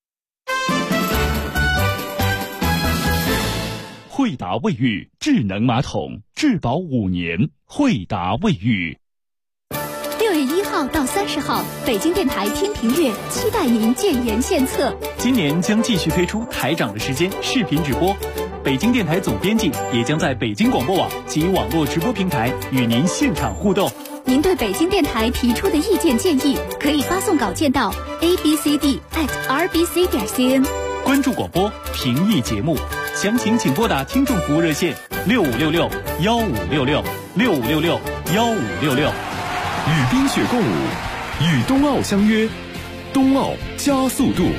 惠达卫浴智能马桶，质保5年。惠达卫浴。 6月1号到30号，北京电台天平月期待您建言献策。 今年将继续推出台长的时间视频直播，北京电台总编辑也将在北京广播网及网络直播平台与您现场互动。 您对北京电台提出的意见建议，可以发送稿件到 abcd@rbc.cn。 关注广播，评议节目，详情请拨打听众服务热线6566-1566，6566-1566。 与冰雪共舞，与冬奥相约。 冬奥加速度。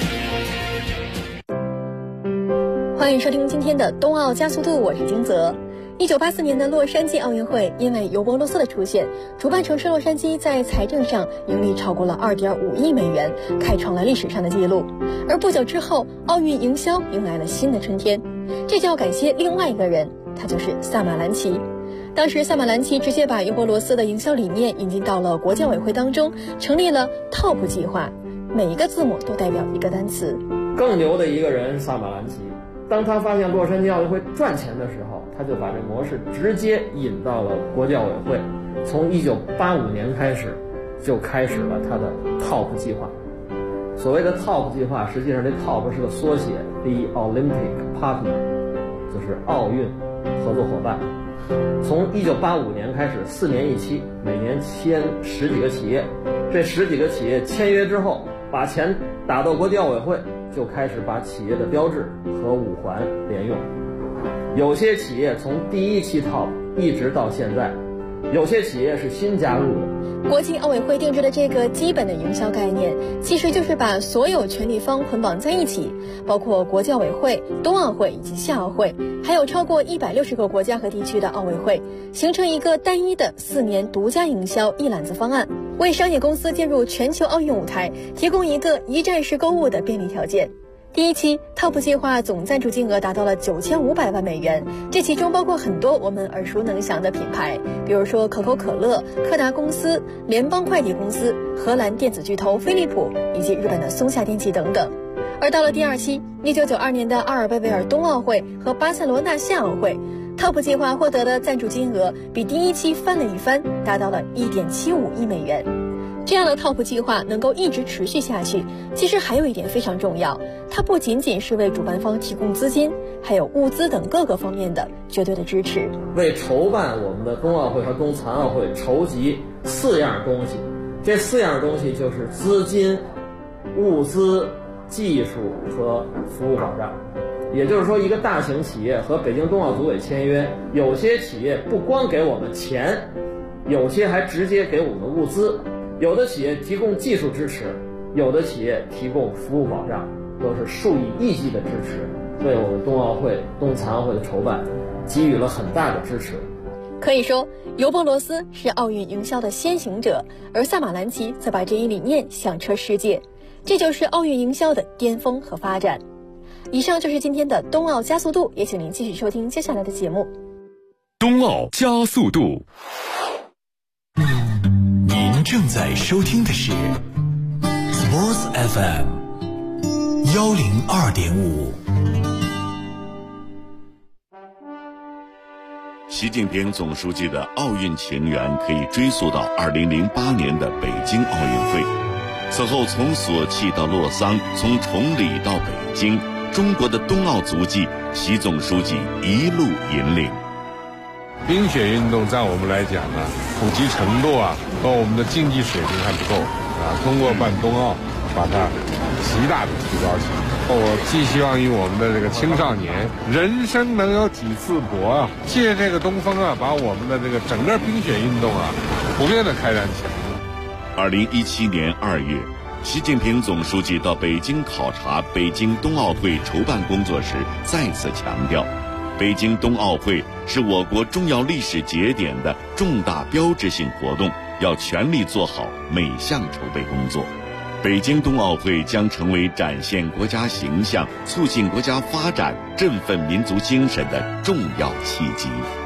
欢迎收听今天的冬奥加速度，我是金泽。1984年的洛杉矶奥运会，因为尤伯罗斯的出现，主办城市洛杉矶在财政上盈利超过了2.5亿美元，开创了历史上的纪录。而不久之后，奥运营销迎来了新的春天，这就要感谢另外一个人，他就是萨马兰奇。当时萨马兰奇直接把尤伯罗斯的营销理念引进到了国际奥委会当中，成立了 TOP 计划，每一个字母都代表一个单词。 更牛的一个人萨马兰奇，当他发现洛杉矶奥运会赚钱的时候，他就把这模式直接引到了国际奥委会。从1985年开始，就开始了他的 TOP 计划。所谓的 TOP 计划，实际上这 TOP 是个缩写 ，The Olympic Partner， 就是奥运合作伙伴。从1985年开始，4年一期，每年签10几个企业。这10几个企业签约之后，把钱打到国际奥委会，就开始把企业的标志和五环连用。有些企业从第一期 TOP 一直到现在，有些企业是新加入的。 国际奥委会定制的这个基本的营销概念，其实就是把所有权利方捆绑在一起，包括国际奥委会、冬奥会以及夏奥会，还有超过160个国家和地区的奥委会，形成一个单一的4年独家营销一揽子方案，为商业公司进入全球奥运舞台提供一个一站式购物的便利条件。第一期 TOP 计划总赞助金额达到了9500万美元，这其中包括很多我们耳熟能详的品牌，比如说可口可乐、柯达公司、联邦快递公司、荷兰电子巨头飞利浦以及日本的松下电器等等。而到了第二期1992年的阿尔贝维尔冬奥会和巴塞罗那夏奥会， TOP 计划获得的赞助金额比第一期翻了一番，达到了1.75亿美元。这样的 TOP 计划能够一直持续下去，其实还有一点非常重要，它不仅仅是为主办方提供资金，还有物资等各个方面的绝对的支持， 为筹办我们的冬奥会和冬残奥会筹集4样东西。这4样东西就是资金、物资、技术和服务保障。也就是说，一个大型企业和北京冬奥组委签约，有些企业不光给我们钱，有些还直接给我们物资。有的企业提供技术支持，有的企业提供服务保障，都是数以亿计的支持，为我们冬奥会、冬残奥会的筹办给予了很大的支持。 可以说，尤伯罗斯是奥运营销的先行者，而萨马兰奇则把这一理念响彻世界，这就是奥运营销的巅峰和发展。以上就是今天的冬奥加速度，也请您继续收听接下来的节目。 冬奥加速度。 您正在收听的是 Sports FM 102.5。 习近平总书记的奥运情缘可以追溯到2008年的北京奥运会。此后从索契到洛桑，从崇礼到北京，中国的冬奥足迹，习总书记一路引领。 冰雪运动在我们来讲呢，普及程度和我们的竞技水平还不够通过办冬奥，把它极大的提高起来。我寄希望于我们的这个青少年，人生能有几次搏借这个东风把我们的这个整个冰雪运动普遍的开展起来。 2017年2月，习近平总书记到北京考察北京冬奥会筹办工作时，再次强调，北京冬奥会是我国重要历史节点的重大标志性活动，要全力做好每项筹备工作。北京冬奥会将成为展现国家形象、促进国家发展、振奋民族精神的重要契机。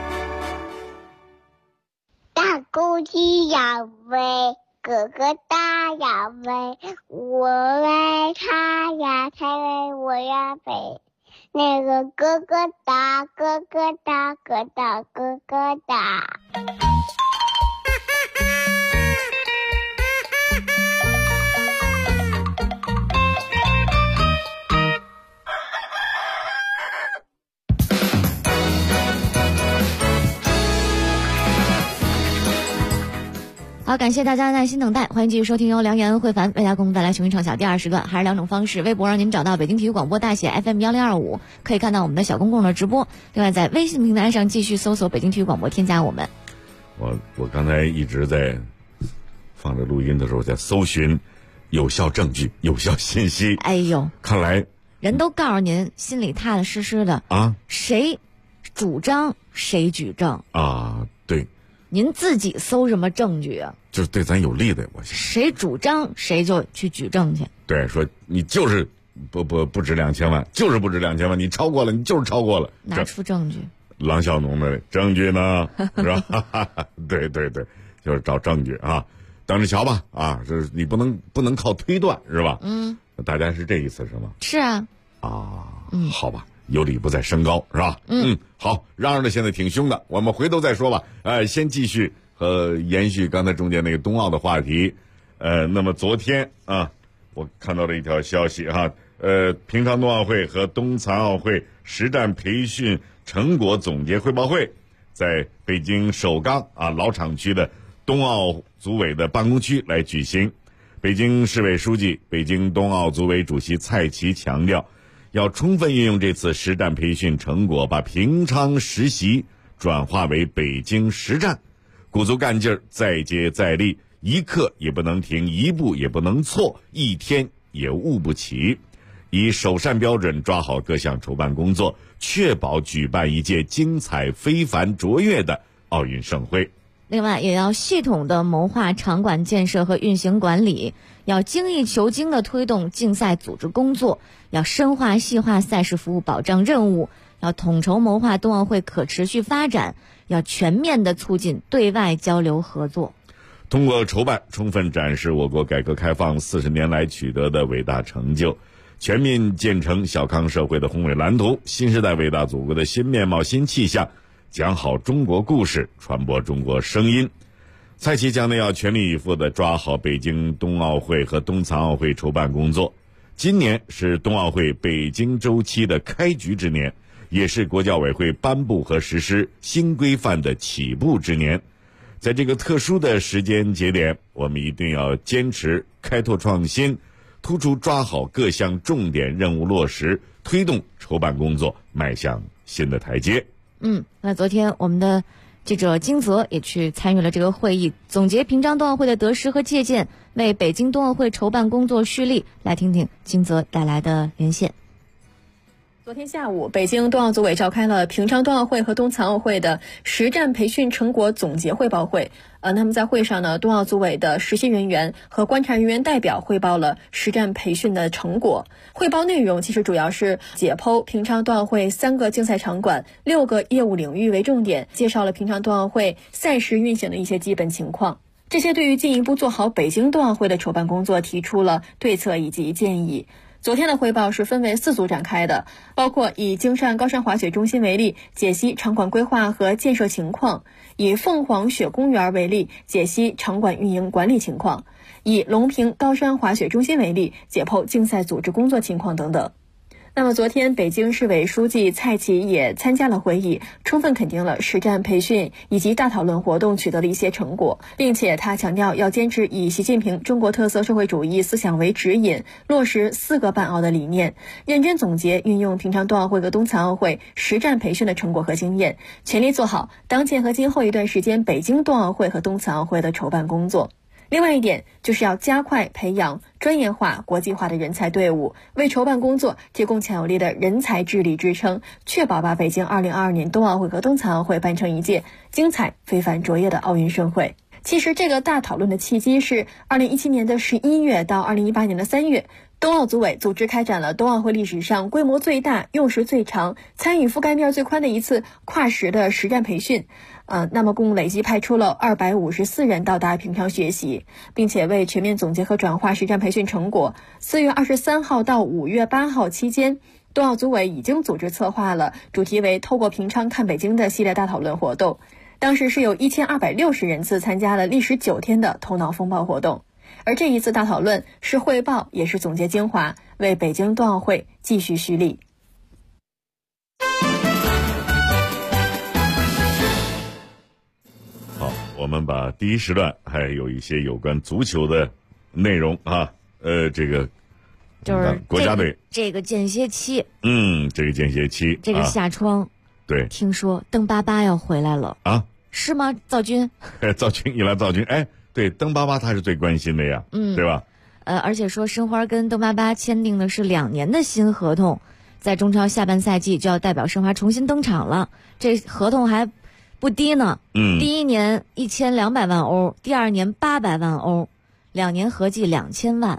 大公鸡要飞，哥哥大要飞，我为他呀，他为我呀飞。那个哥哥大，哥哥大，哥大，哥哥大。 好，感谢大家的耐心等待，欢迎继续收听由梁岩会凡为大家共同带来雄鹰唱晓第20段，还是2种方式，微博让您找到北京体育广播大写 FM1025，可以看到我们的小公共的直播，另外在微信平台上继续搜索北京体育广播，添加我们。我刚才一直在放着录音的时候在搜寻有效证据、有效信息。 哎呦， 看来人都告诉您，心里踏踏实实的啊， 谁主张谁举证啊，对， 您自己搜什么证据啊？ 就是对咱有利的，我想谁主张谁就去举证去。 对，说你就是不值2000万，就是不值2000万，你超过了，你就是超过了， 拿出证据。 郎小农的证据呢，是吧？对对对，就是找证据啊，等着瞧吧啊，这你不能靠推断是吧？ 嗯， 大家是这意思是吗？ 是啊。 啊，好吧，有理不在声高是吧？好，嚷嚷的现在挺凶的，我们回头再说吧。先继续和延续刚才中间那个冬奥的话题。那么昨天啊，我看到了一条消息哈，平昌冬奥会和冬残奥会实战培训成果总结汇报会在北京首钢老厂区的冬奥组委的办公区来举行。北京市委书记、北京冬奥组委主席蔡奇强调，要充分运用这次实战培训成果，把平昌实习转化为北京实战，鼓足干劲儿，再接再厉，一刻也不能停，一步也不能错，一天也误不起，以首善标准抓好各项筹办工作，确保举办一届精彩非凡卓越的奥运盛会。 另外，也要系统的谋划场馆建设和运行管理，要精益求精的推动竞赛组织工作，要深化细化赛事服务保障任务，要统筹谋划冬奥会可持续发展，要全面的促进对外交流合作。 通过筹办，充分展示我国改革开放40年来取得的伟大成就，全面建成小康社会的宏伟蓝图，新时代伟大祖国的新面貌、新气象，讲好中国故事，传播中国声音。蔡奇强调要全力以赴地抓好北京冬奥会和冬残奥会筹办工作。今年是冬奥会北京周期的开局之年，也是国教委会颁布和实施新规范的起步之年。在这个特殊的时间节点，我们一定要坚持开拓创新，突出抓好各项重点任务落实，推动筹办工作迈向新的台阶。 那昨天我们的记者金泽也去参与了这个会议，总结平昌冬奥会的得失和借鉴，为北京冬奥会筹办工作蓄力。来听听金泽带来的连线。 昨天下午，北京冬奥组委召开了平昌冬奥会和冬残奥会的实战培训成果总结汇报会。那么在会上呢，冬奥组委的实习人员和观察人员代表汇报了实战培训的成果。汇报内容其实主要是解剖平昌冬奥会3个竞赛场馆、6个业务领域为重点，介绍了平昌冬奥会赛事运行的一些基本情况。这些对于进一步做好北京冬奥会的筹办工作提出了对策以及建议。昨天的汇报是分为4组展开的，包括以京山高山滑雪中心为例，解析场馆规划和建设情况；以凤凰雪公园为例，解析场馆运营管理情况；以隆平高山滑雪中心为例，解剖竞赛组织工作情况等等。那么昨天北京市委书记蔡奇也参加了会议，充分肯定了实战培训以及大讨论活动取得的一些成果，并且他强调要坚持以习近平中国特色社会主义思想为指引，落实4个办奥的理念，认真总结运用平昌冬奥会和冬残奥会实战培训的成果和经验，全力做好当前和今后一段时间北京冬奥会和冬残奥会的筹办工作。另外一点就是要加快培养专业化、国际化的人才队伍，为筹办工作提供强有力的人才智力支撑，确保把北京2022年冬奥会和冬残奥会办成一届精彩非凡卓越的奥运盛会。其实这个大讨论的契机是2017年的11月到2018年的3月，冬奥组委组织开展了冬奥会历史上规模最大、用时最长、参与覆盖面最宽的一次跨时的实战培训。那么共累计派出了254人到达平昌学习，并且为全面总结和转化实战培训成果，4月23号到5月8号期间，冬奥组委已经组织策划了主题为透过平昌看北京的系列大讨论活动。当时是有1260人次参加了历时9天的头脑风暴活动，而这一次大讨论是汇报也是总结精华，为北京冬奥会继续蓄力。 好，我们把第一时段还有一些有关足球的内容啊，这个就是国家队这个间歇期， 这个间歇期， 这个夏窗， 对， 听说邓巴巴要回来了啊？ 是吗？赵军， 赵军，伊朗赵军，对，邓巴巴他是最关心的呀，对吧？ 而且说申花跟邓巴巴签订的是2年的新合同，在中超下半赛季就要代表申花重新登场了。这合同还不低呢，第1年1200万欧，第2年800万欧，2年合计2000万。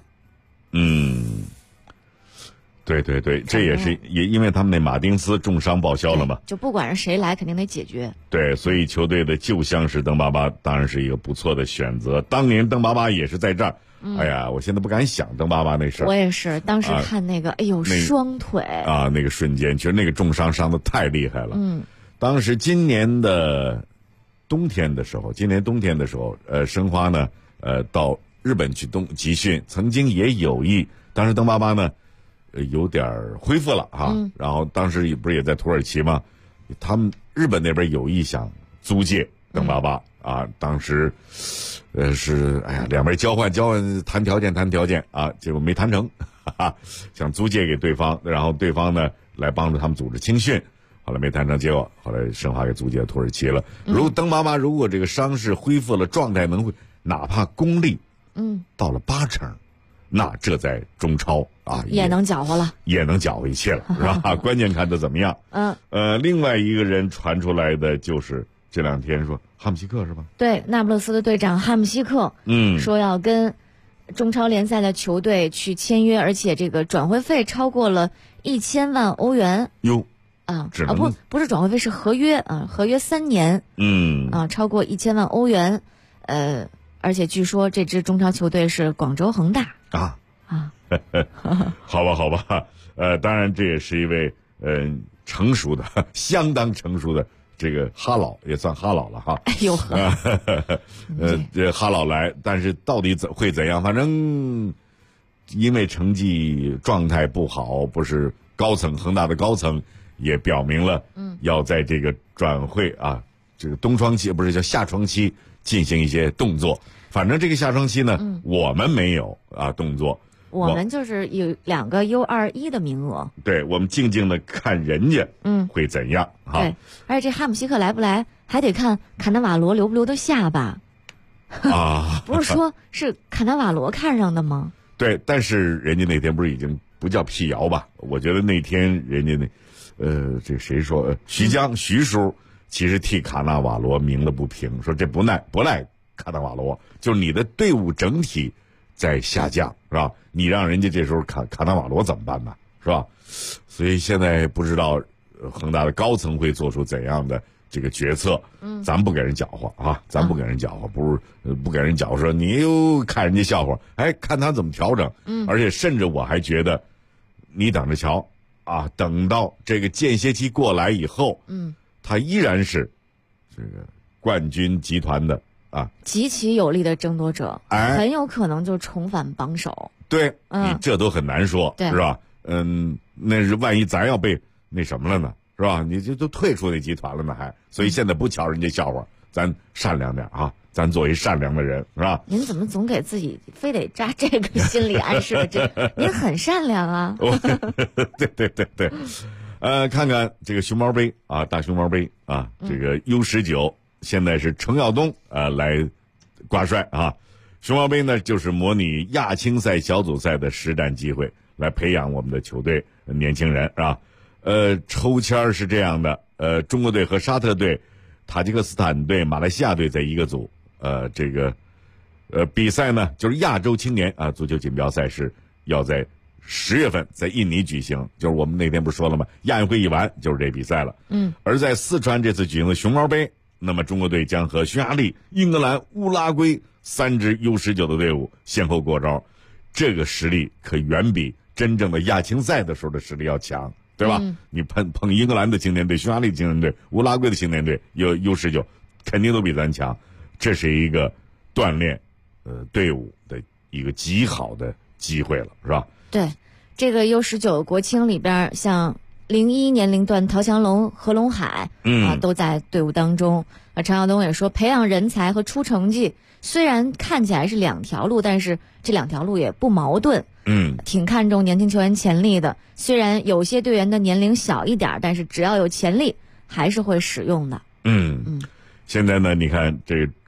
对对对，这也是也因为他们那马丁斯重伤报销了嘛， 就不管是谁来，肯定得解决。 对，所以球队的旧相识邓巴巴当然是一个不错的选择。当年邓巴巴也是在这儿，哎呀，我现在不敢想邓巴巴那事儿。 我也是，当时看那个，哎呦，双腿啊，那个瞬间，其实那个重伤伤得太厉害了。当时今年冬天的时候，申花呢，到日本去集训，曾经也有意，当时邓巴巴呢。有点恢复了哈，然后当时不是也在土耳其吗？他们日本那边有意想租借邓巴巴啊，当时是哎呀，两边交换谈条件啊，结果没谈成，哈哈，想租借给对方，然后对方呢来帮助他们组织青训，后来没谈成，结果后来申花给租借土耳其了。如果邓巴巴如果这个伤势恢复了，状态哪怕功力到了80%。那这在中超啊也能搅和了， 也能搅和一切了，是吧？关键看他怎么样。另外一个人传出来的就是这2天说哈姆西克是吧？ 对，那不勒斯的队长哈姆西克，说要跟中超联赛的球队去签约，而且这个转会费超过了1000万欧元。 哟， 不是转会费，是合约啊，合约3年，超过1000万欧元，而且据说这支中超球队是广州恒大啊，好吧，当然这也是一位成熟的、相当成熟的这个哈老，也算哈老了哈。 哎呦这哈老来，但是到底会怎样？反正因为成绩状态不好，不是恒大的高层也表明了，要在这个转会啊，这个冬窗期不是叫夏窗期进行一些动作。反正这个夏窗期呢，我们没有动作， 我们就是有2个U21的名额。 对，我们静静的看人家会怎样哈。 对，而且这哈姆西克来不来，还得看卡纳瓦罗留不留得下吧。 啊， 不是说是卡纳瓦罗看上的吗？ 对，但是人家那天不是已经不叫辟谣吧？我觉得那天人家这谁说徐叔其实替卡纳瓦罗鸣了不平，说这不赖卡纳瓦罗，就是你的队伍整体在下降，是吧？你让人家这时候卡纳瓦罗怎么办呢？是吧？所以现在不知道恒大的高层会做出怎样的这个决策，咱不给人搅和啊，咱不给人搅和，不给人搅和，说你又看人家笑话，看他怎么调整，而且甚至我还觉得，你等着瞧啊，等到这个间歇期过来以后，他依然是这个冠军集团的。 极其有力的争夺者，很有可能就重返榜首。 对，你这都很难说，是吧？那是万一咱要被那什么了呢，是吧？你就都退出那集团了呢，所以现在不瞧人家笑话，咱善良点啊，咱做一善良的人，是吧？ 您怎么总给自己非得扎这个心理暗示的？您很善良啊。 对，看看这个熊猫杯啊，大熊猫杯啊，这个 U19。现在是程耀东来挂帅啊，熊猫杯呢就是模拟亚青赛小组赛的实战机会，来培养我们的球队年轻人啊。抽签是这样的，中国队和沙特队、塔吉克斯坦队、马来西亚队在一个组，这个比赛呢就是亚洲青年足球锦标赛是要在10月份在印尼举行，就是我们那天不是说了吗？亚运会一完就是这比赛了。而在四川这次举行的熊猫杯。那么中国队将和匈牙利、英格兰、乌拉圭3支 U19 的队伍先后过招，这个实力可远比真正的亚青赛的时候的实力要强，对吧？你碰英格兰的青年队、匈牙利青年队、乌拉圭的青年队有 U19，肯定都比咱强。这是一个锻炼队伍的一个极好的机会了，是吧？ 对，这个 U19 国青里边像。01年龄段，陶强龙、何龙海都在队伍当中。常晓东也说，培养人才和出成绩虽然看起来是2条路，但是这2条路也不矛盾。挺看重年轻球员潜力的。虽然有些队员的年龄小一点，但是只要有潜力，还是会使用的。 现在呢，你看这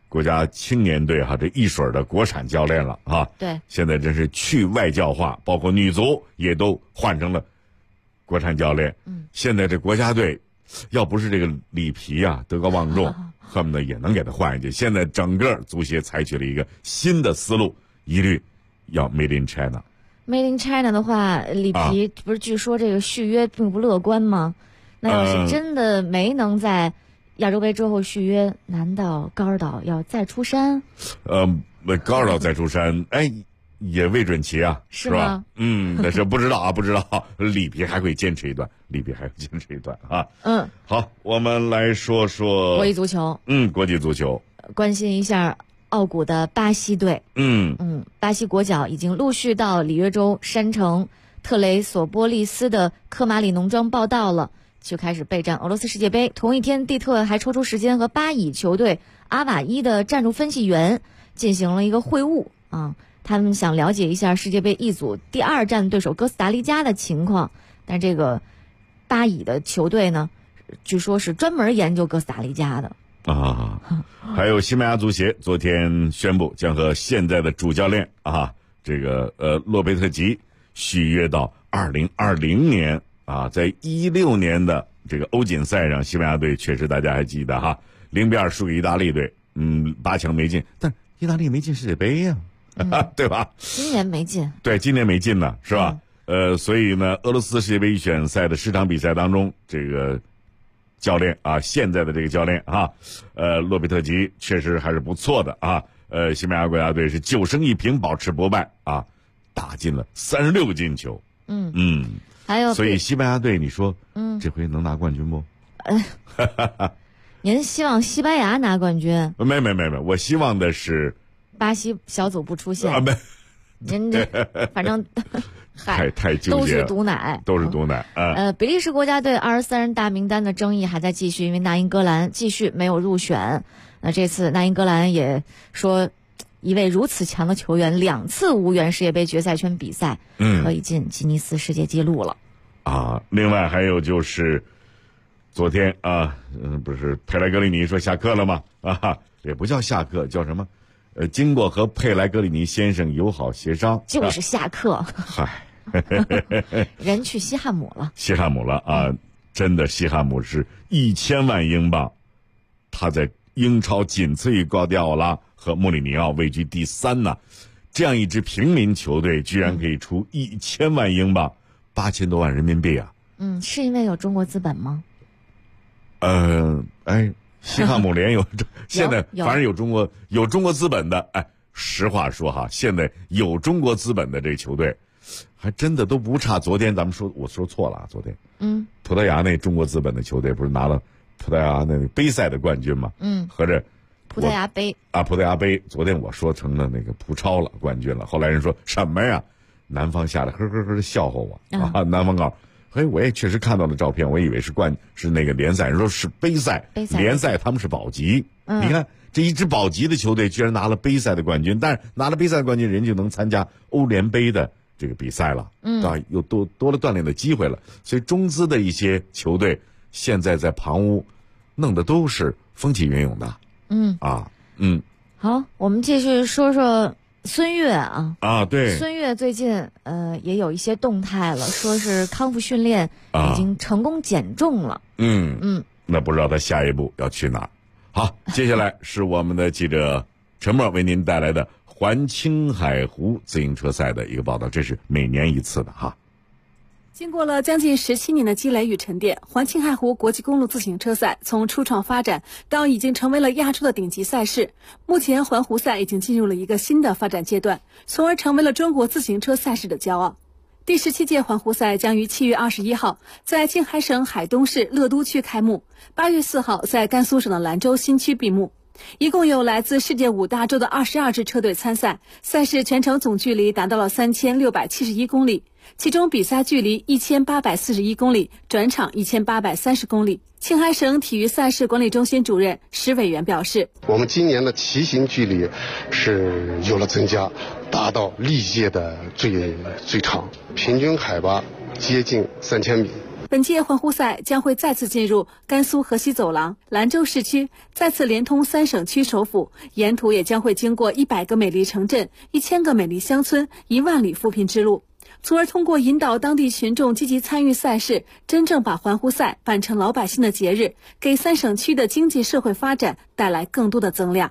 国家青年队哈这一水的国产教练了啊。 对， 现在真是去外教化，包括女足也都换成了国产教练。现在这国家队要不是这个里皮啊德高望重，恨不得也能给他换下去。现在整个足协采取了一个新的思路，一律要 Made in China。Made in China 的话，里皮不是据说这个续约并不乐观吗？那要是真的没能在亚洲杯之后续约，难道高尔岛要再出山？ 高尔岛再出山，哎，也未准其啊， 是吧？但是不知道啊，不知道里皮还会坚持一段，啊。好，我们来说说国际足球。 国际足球， 关心一下奥古的巴西队。巴西国脚已经陆续到里约州山城特雷索波利斯的科马里农庄报到了，就开始备战俄罗斯世界杯。同一天，蒂特还抽出时间和巴以球队阿瓦伊的战术分析员进行了一个会晤啊。他们想了解一下世界杯一组第2战对手哥斯达黎加的情况，但这个巴以的球队呢，据说是专门研究哥斯达黎加的啊。还有西班牙足协昨天宣布将和现在的主教练啊，这个洛佩特吉续约到2020年啊。在16年的这个欧锦赛上，西班牙队确实大家还记得哈，0-2输给意大利队，8强没进，但意大利没进世界杯呀。对吧？ 今年没进， 对，今年没进呢，是吧？所以呢，俄罗斯世界杯预选赛的10场比赛当中，这个教练啊，现在的这个教练啊，洛佩特吉确实还是不错的啊。西班牙国家队是9胜1平保持不败啊，打进了36个进球。 还有， 所以西班牙队，你说，这回能拿冠军不？ 您希望西班牙拿冠军？ 没，我希望的是。 巴西小组不出现啊，没， 您这反正太纠结了， 都是毒奶啊。 比利时国家队23人大名单的争议还在继续，因为纳英格兰继续没有入选。那这次纳英格兰也说，一位如此强的球员2次无缘世界杯决赛圈比赛，可以进吉尼斯世界纪录了啊。另外还有就是昨天啊，不是佩莱格里尼说下课了吗？啊，也不叫下课，叫什么？经过和佩莱格里尼先生友好协商， 就是下课。 嗨， 人去西汉姆了。 西汉姆了啊！真的，西汉姆是1000万英镑，他在英超仅次于瓜迪奥拉和穆里尼奥，位居第3呢。这样一支平民球队，居然可以出1000万英镑，8000多万人民币啊！ 是因为有中国资本吗？ 西汉姆联有现在反正有中国资本的，实话说哈，现在有中国资本的这球队，还真的都不差。昨天我说错了啊，昨天葡萄牙那中国资本的球队不是拿了葡萄牙那个杯赛的冠军吗？合着葡萄牙杯啊，葡萄牙杯，昨天我说成了那个葡超了冠军了，后来人说什么呀？南方下来呵呵呵的笑话我啊，南方告。我也确实看到了照片，我以为是那个联赛，人说是杯赛，联赛他们是保级。你看这一支保级的球队居然拿了杯赛的冠军，但是拿了杯赛的冠军，人就能参加欧联杯的这个比赛了，又多了锻炼的机会了。所以中资的一些球队现在在旁屋弄的都是风起云涌的。 好，我们继续说说孙悦啊， 对， 孙悦最近也有一些动态了，说是康复训练已经成功减重了。 那不知道他下一步要去哪？好，接下来是我们的记者陈默为您带来的环青海湖自行车赛的一个报道，这是每年一次的哈。 经过了将近17年的积累与沉淀，环青海湖国际公路自行车赛从初创发展到已经成为了亚洲的顶级赛事。目前环湖赛已经进入了一个新的发展阶段，从而成为了中国自行车赛事的骄傲。第17届环湖赛将于7月21号在青海省海东市乐都区开幕，8月4号在甘肃省的兰州新区闭幕。一共有来自世界5大洲的22支车队参赛，赛事全程总距离达到了3671公里，其中比赛距离1841公里，转场1830公里。青海省体育赛事管理中心主任石伟元表示， 我们今年的骑行距离是有了增加，达到历届的最长，平均海拔接近3000米。 本届环湖赛将会再次进入甘肃河西走廊、兰州市区，再次连通3省区首府，沿途也将会经过100个美丽城镇、1000个美丽乡村、1万里扶贫之路，从而通过引导当地群众积极参与赛事，真正把环湖赛办成老百姓的节日，给3省区的经济社会发展带来更多的增量。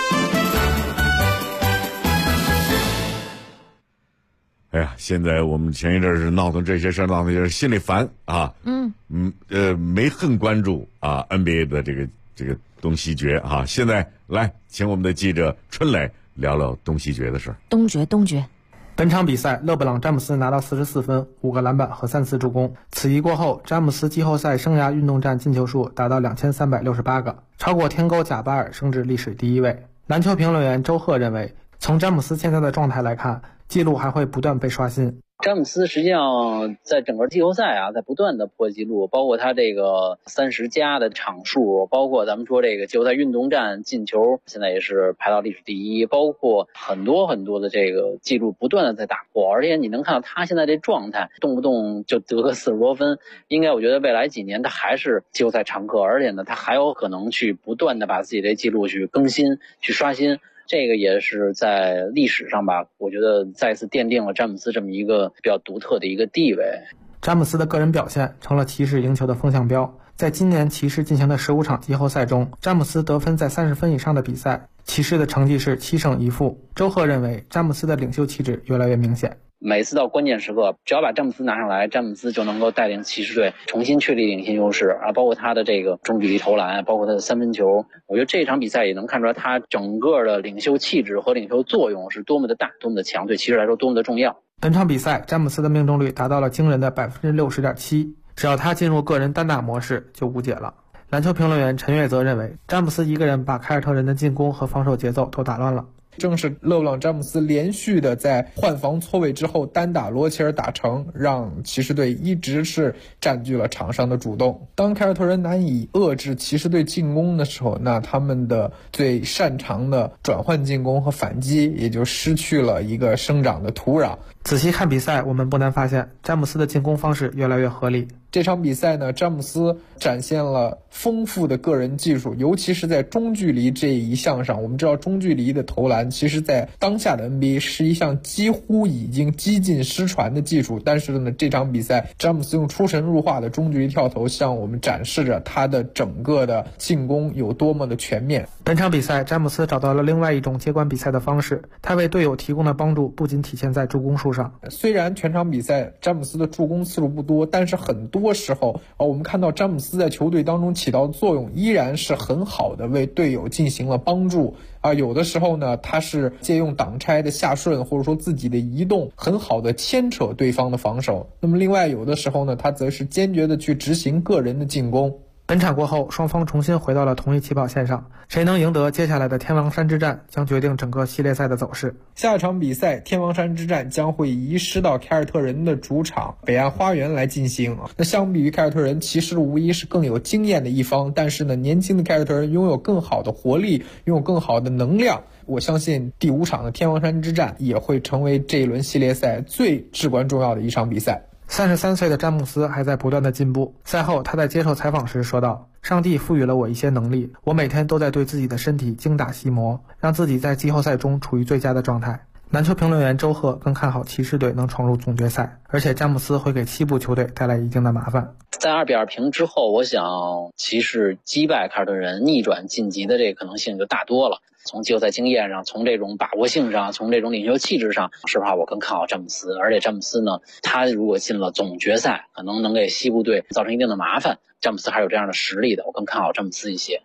哎呀，现在我们前一阵是闹腾这些事儿，闹腾就是心里烦啊。没很关注啊 NBA 的这个东西决啊。现在来请我们的记者春磊聊聊东西决的事儿。 东决。 本场比赛，勒布朗·詹姆斯拿到44分、5个篮板和3次助攻。此役过后，詹姆斯季后赛生涯运动战进球数达到2368个，超过天勾贾巴尔，升至历史第1位。篮球评论员周贺认为，从詹姆斯现在的状态来看，记录还会不断被刷新。 詹姆斯实际上在整个季后赛在不断的破纪录，包括他这个30+的场数，包括咱们说这个季后赛运动战进球，现在也是排到历史第1，包括很多的这个记录不断的在打破，而且你能看到他现在这状态，动不动就得个40多分，应该我觉得未来几年他还是季后赛常客，而且呢他还有可能去不断的把自己的记录去更新、去刷新。这个也是在历史上吧，我觉得再次奠定了詹姆斯这么一个比较独特的一个地位。 詹姆斯的个人表现成了骑士赢球的风向标。在今年骑士进行的15场季后赛中，詹姆斯得分在30分以上的比赛，骑士的成绩是7胜1负。周贺认为，詹姆斯的领袖气质越来越明显。 每次到关键时刻，只要把詹姆斯拿上来，詹姆斯就能够带领骑士队重新确立领先优势啊！包括他的这个中距离投篮，包括他的3分球，我觉得这场比赛也能看出来他整个的领袖气质和领袖作用是多么的大，多么的强，对骑士来说多么的重要。 本场比赛，詹姆斯的命中率达到了惊人的60.7%，只要他进入个人单打模式就无解了。篮球评论员陈悦则认为，詹姆斯一个人把凯尔特人的进攻和防守节奏都打乱了。 正是勒布朗·詹姆斯连续的在换防错位之后单打罗齐尔打成，让骑士队一直是占据了场上的主动。当凯尔特人难以遏制骑士队进攻的时候，那他们的最擅长的转换进攻和反击也就失去了一个生长的土壤。 仔细看比赛，我们不难发现，詹姆斯的进攻方式越来越合理。 这场比赛呢，詹姆斯展现了丰富的个人技术，尤其是在中距离这一项上。我们知道中距离的投篮其实在当下的 NBA 是一项几乎已经几近失传的技术，但是呢，这场比赛詹姆斯用出神入化的中距离跳投向我们展示着他的整个的进攻有多么的全面。 本场比赛，詹姆斯找到了另外一种接管比赛的方式，他为队友提供的帮助不仅体现在助攻数上。 虽然全场比赛詹姆斯的助攻次数不多，但是很多时候我们看到詹姆斯在球队当中起到的作用依然是很好的，为队友进行了帮助有的时候呢，他是借用挡拆的下顺或者说自己的移动，很好的牵扯对方的防守。那么另外有的时候呢，他则是坚决的去执行个人的进攻。 本场过后，双方重新回到了同一起跑线上，谁能赢得接下来的天王山之战，将决定整个系列赛的走势。 下一场比赛，天王山之战将会移师到凯尔特人的主场北岸花园来进行。那相比于凯尔特人，骑士无疑是更有经验的一方，但是呢，年轻的凯尔特人拥有更好的活力，拥有更好的能量。我相信第5场的天王山之战也会成为这一轮系列赛最至关重要的一场比赛。 33岁的詹姆斯还在不断的进步。赛后他在接受采访时说道，上帝赋予了我一些能力，我每天都在对自己的身体精打细磨，让自己在季后赛中处于最佳的状态。篮球评论员周贺更看好骑士队能闯入总决赛，而且詹姆斯会给西部球队带来一定的麻烦。 在2-2平之后，我想骑士击败凯尔特人逆转晋级的这个可能性就大多了。从季后赛经验上，从这种把握性上，从这种领袖气质上，说实话我更看好詹姆斯。而且詹姆斯呢，他如果进了总决赛，可能能给西部队造成一定的麻烦。詹姆斯还有这样的实力的，我更看好詹姆斯一些。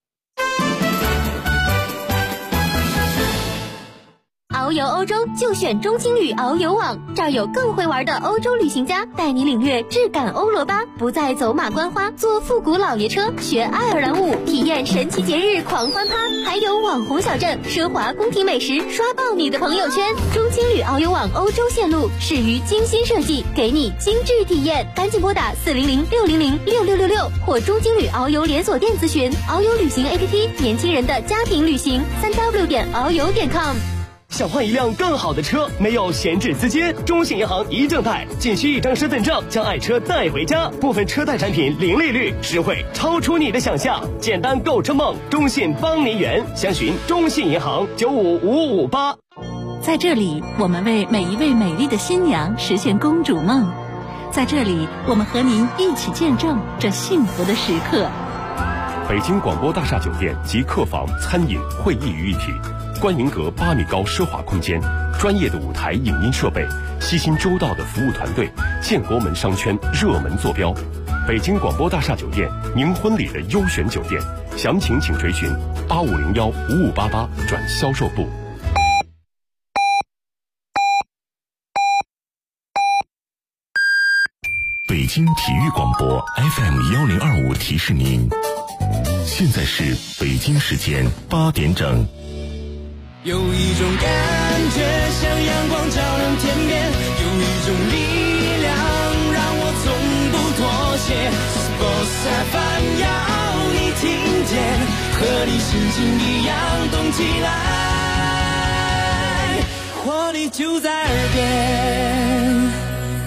遨游欧洲就选中青旅遨游网，这儿有更会玩的欧洲旅行家，带你领略质感欧罗巴，不再走马观花，坐复古老爷车，学爱尔兰舞，体验神奇节日狂欢趴，还有网红小镇、奢华宫廷美食，刷爆你的朋友圈。中青旅遨游网欧洲线路始于精心设计，给你精致体验，赶紧拨打400-600-6666或中青旅遨游连锁店咨询。遨游旅行 APP， 年轻人的家庭旅行，3w.遨游.com。 想换一辆更好的车，没有闲置资金，中信银行一证贷，仅需一张身份证，将爱车带回家。部分车贷产品零利率，实惠超出你的想象。简单购车梦，中信帮您圆。详询中信银行95558。 在这里，我们为每一位美丽的新娘实现公主梦。在这里，我们和您一起见证这幸福的时刻。 北京广播大厦酒店集客房、餐饮、会议于一体，观云阁8米高奢华空间，专业的舞台影音设备，悉心周到的服务团队，建国门商圈热门坐标。北京广播大厦酒店，您婚礼的优选酒店，详情请垂询8501-5588转销售部。 北京体育广播 FM1025提示您，现在是北京时间8点整。 有一种感觉像阳光照亮天边，有一种力量让我从不妥协。Sports FM 要你听见，和你心情一样动起来，活力就在耳边。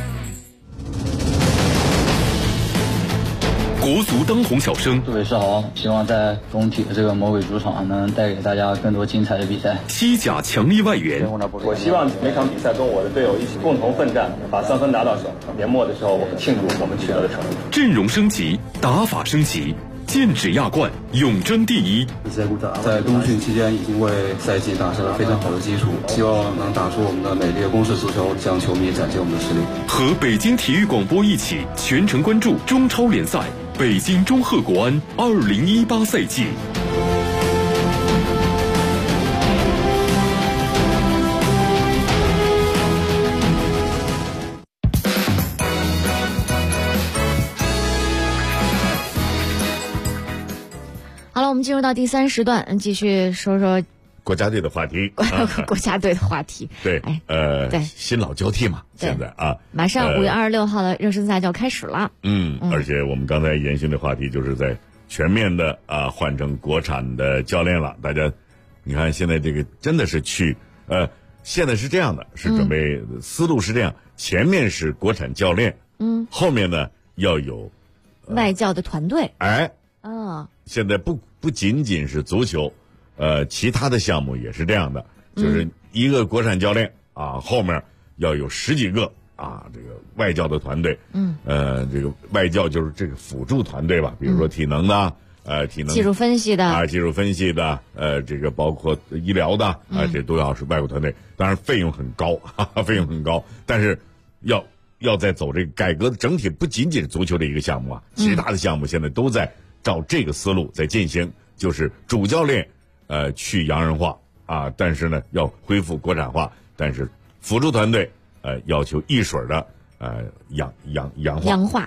国足当红小生， 各位是好，希望在中体的这个魔鬼主场能带给大家更多精彩的比赛。 西甲强力外援， 我希望每场比赛跟我的队友一起共同奋战，把3分拿到手。年末的时候，我们庆祝我们取得的成绩。 阵容升级，打法升级，剑指亚冠，永争第一。 在冬训期间已经为赛季打下了非常好的基础，希望能打出我们的美丽的攻势足球，向球迷展现我们的实力。 和北京体育广播一起全程关注中超联赛。北京中赫国安2018赛季。 好了，我们进入到第3时段，继续说说国家队的话题。 国家队的话题。 对，对，新老交替嘛，现在啊， 马上5月26号的热身赛就要开始了。 而且我们刚才延续的话题就是在全面的换成国产的教练了。大家，你看现在这个真的是现在是这样的，是准备思路是这样，前面是国产教练，后面呢要有外教的团队。 现在不仅仅是足球。其他的项目也是这样的，就是一个国产教练后面要有10几个这个外教的团队，这个外教就是这个辅助团队吧，比如说体能的，体能技术分析的技术分析的，这个包括医疗的这都要是外部团队，当然费用很高，费用很高，但是要在走这个改革的整体，不仅仅是足球的一个项目其他的项目现在都在照这个思路在进行，就是主教练。去洋人化但是呢要恢复国产化，但是辅助团队要求一水的洋化。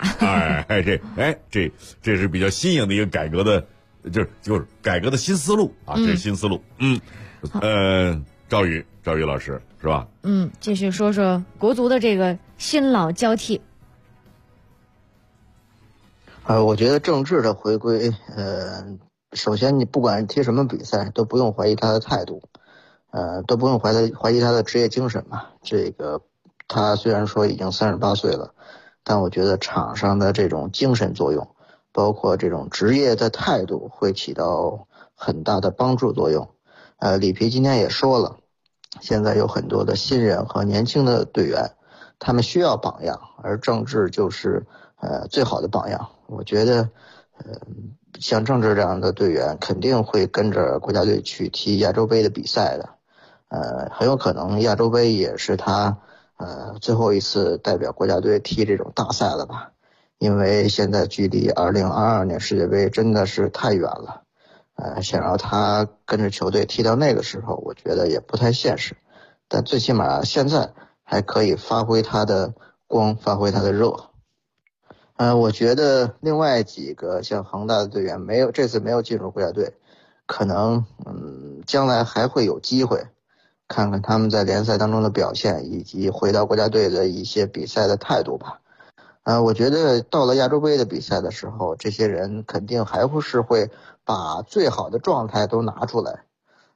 这是比较新颖的一个改革的，就是改革的新思路这是新思路。赵宇老师是吧？ 继续说说国足的这个新老交替。 我觉得郑智的回归，首先你不管踢什么比赛，都不用怀疑他的态度，都不用怀疑他的职业精神嘛。这个他虽然说已经38岁了，但我觉得场上的这种精神作用，包括这种职业的态度，会起到很大的帮助作用。里皮今天也说了，现在有很多的新人和年轻的队员，他们需要榜样，而郑智就是最好的榜样。我觉得像郑智这样的队员肯定会跟着国家队去踢亚洲杯的比赛的，很有可能亚洲杯也是他最后一次代表国家队踢这种大赛了吧，因为现在距离2022年世界杯真的是太远了，想让他跟着球队踢到那个时候，我觉得也不太现实，但最起码现在还可以发挥他的光，发挥他的热。我觉得另外几个像恒大的队员这次没有进入国家队，可能将来还会有机会，看看他们在联赛当中的表现，以及回到国家队的一些比赛的态度吧。我觉得到了亚洲杯的比赛的时候，这些人肯定还是会把最好的状态都拿出来。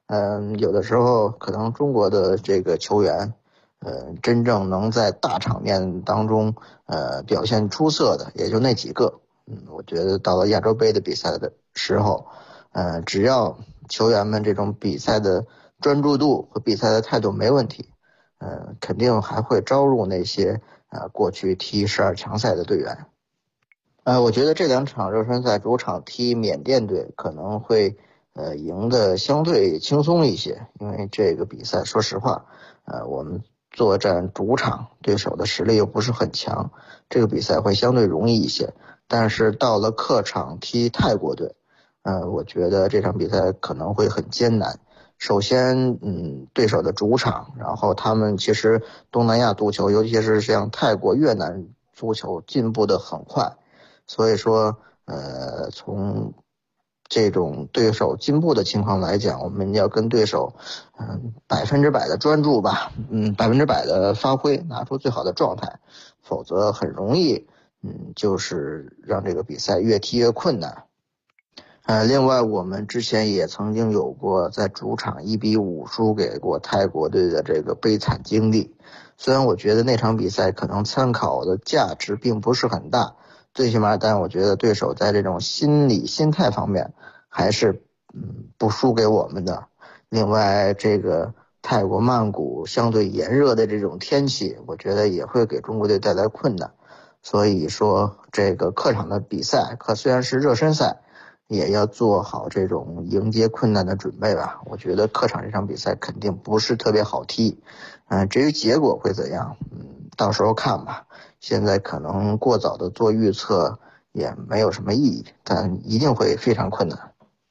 有的时候可能中国的这个球员，真正能在大场面当中，表现出色的也就那几个。我觉得到了亚洲杯的比赛的时候，只要球员们这种比赛的专注度和比赛的态度没问题，肯定还会招入那些过去踢12强赛的队员。我觉得这2场热身赛主场踢缅甸队可能会赢得相对轻松一些，因为这个比赛说实话，我们作战主场，对手的实力又不是很强，这个比赛会相对容易一些。但是到了客场踢泰国队，我觉得这场比赛可能会很艰难。首先，对手的主场，然后他们其实东南亚足球，尤其是像泰国、越南足球进步的很快，所以说，从这种对手进步的情况来讲，我们要跟对手，100%的专注吧，100%的发挥，拿出最好的状态，否则很容易，就是让这个比赛越踢越困难。另外我们之前也曾经有过在主场1-5输给过泰国队的这个悲惨经历，虽然我觉得那场比赛可能参考的价值并不是很大，最起码但我觉得对手在这种心态方面还是不输给我们的。另外这个泰国曼谷相对炎热的这种天气，我觉得也会给中国队带来困难，所以说这个客场的比赛虽然是热身赛，也要做好这种迎接困难的准备吧。我觉得客场这场比赛肯定不是特别好踢，至于结果会怎样，到时候看吧。现在可能过早的做预测也没有什么意义，但一定会非常困难。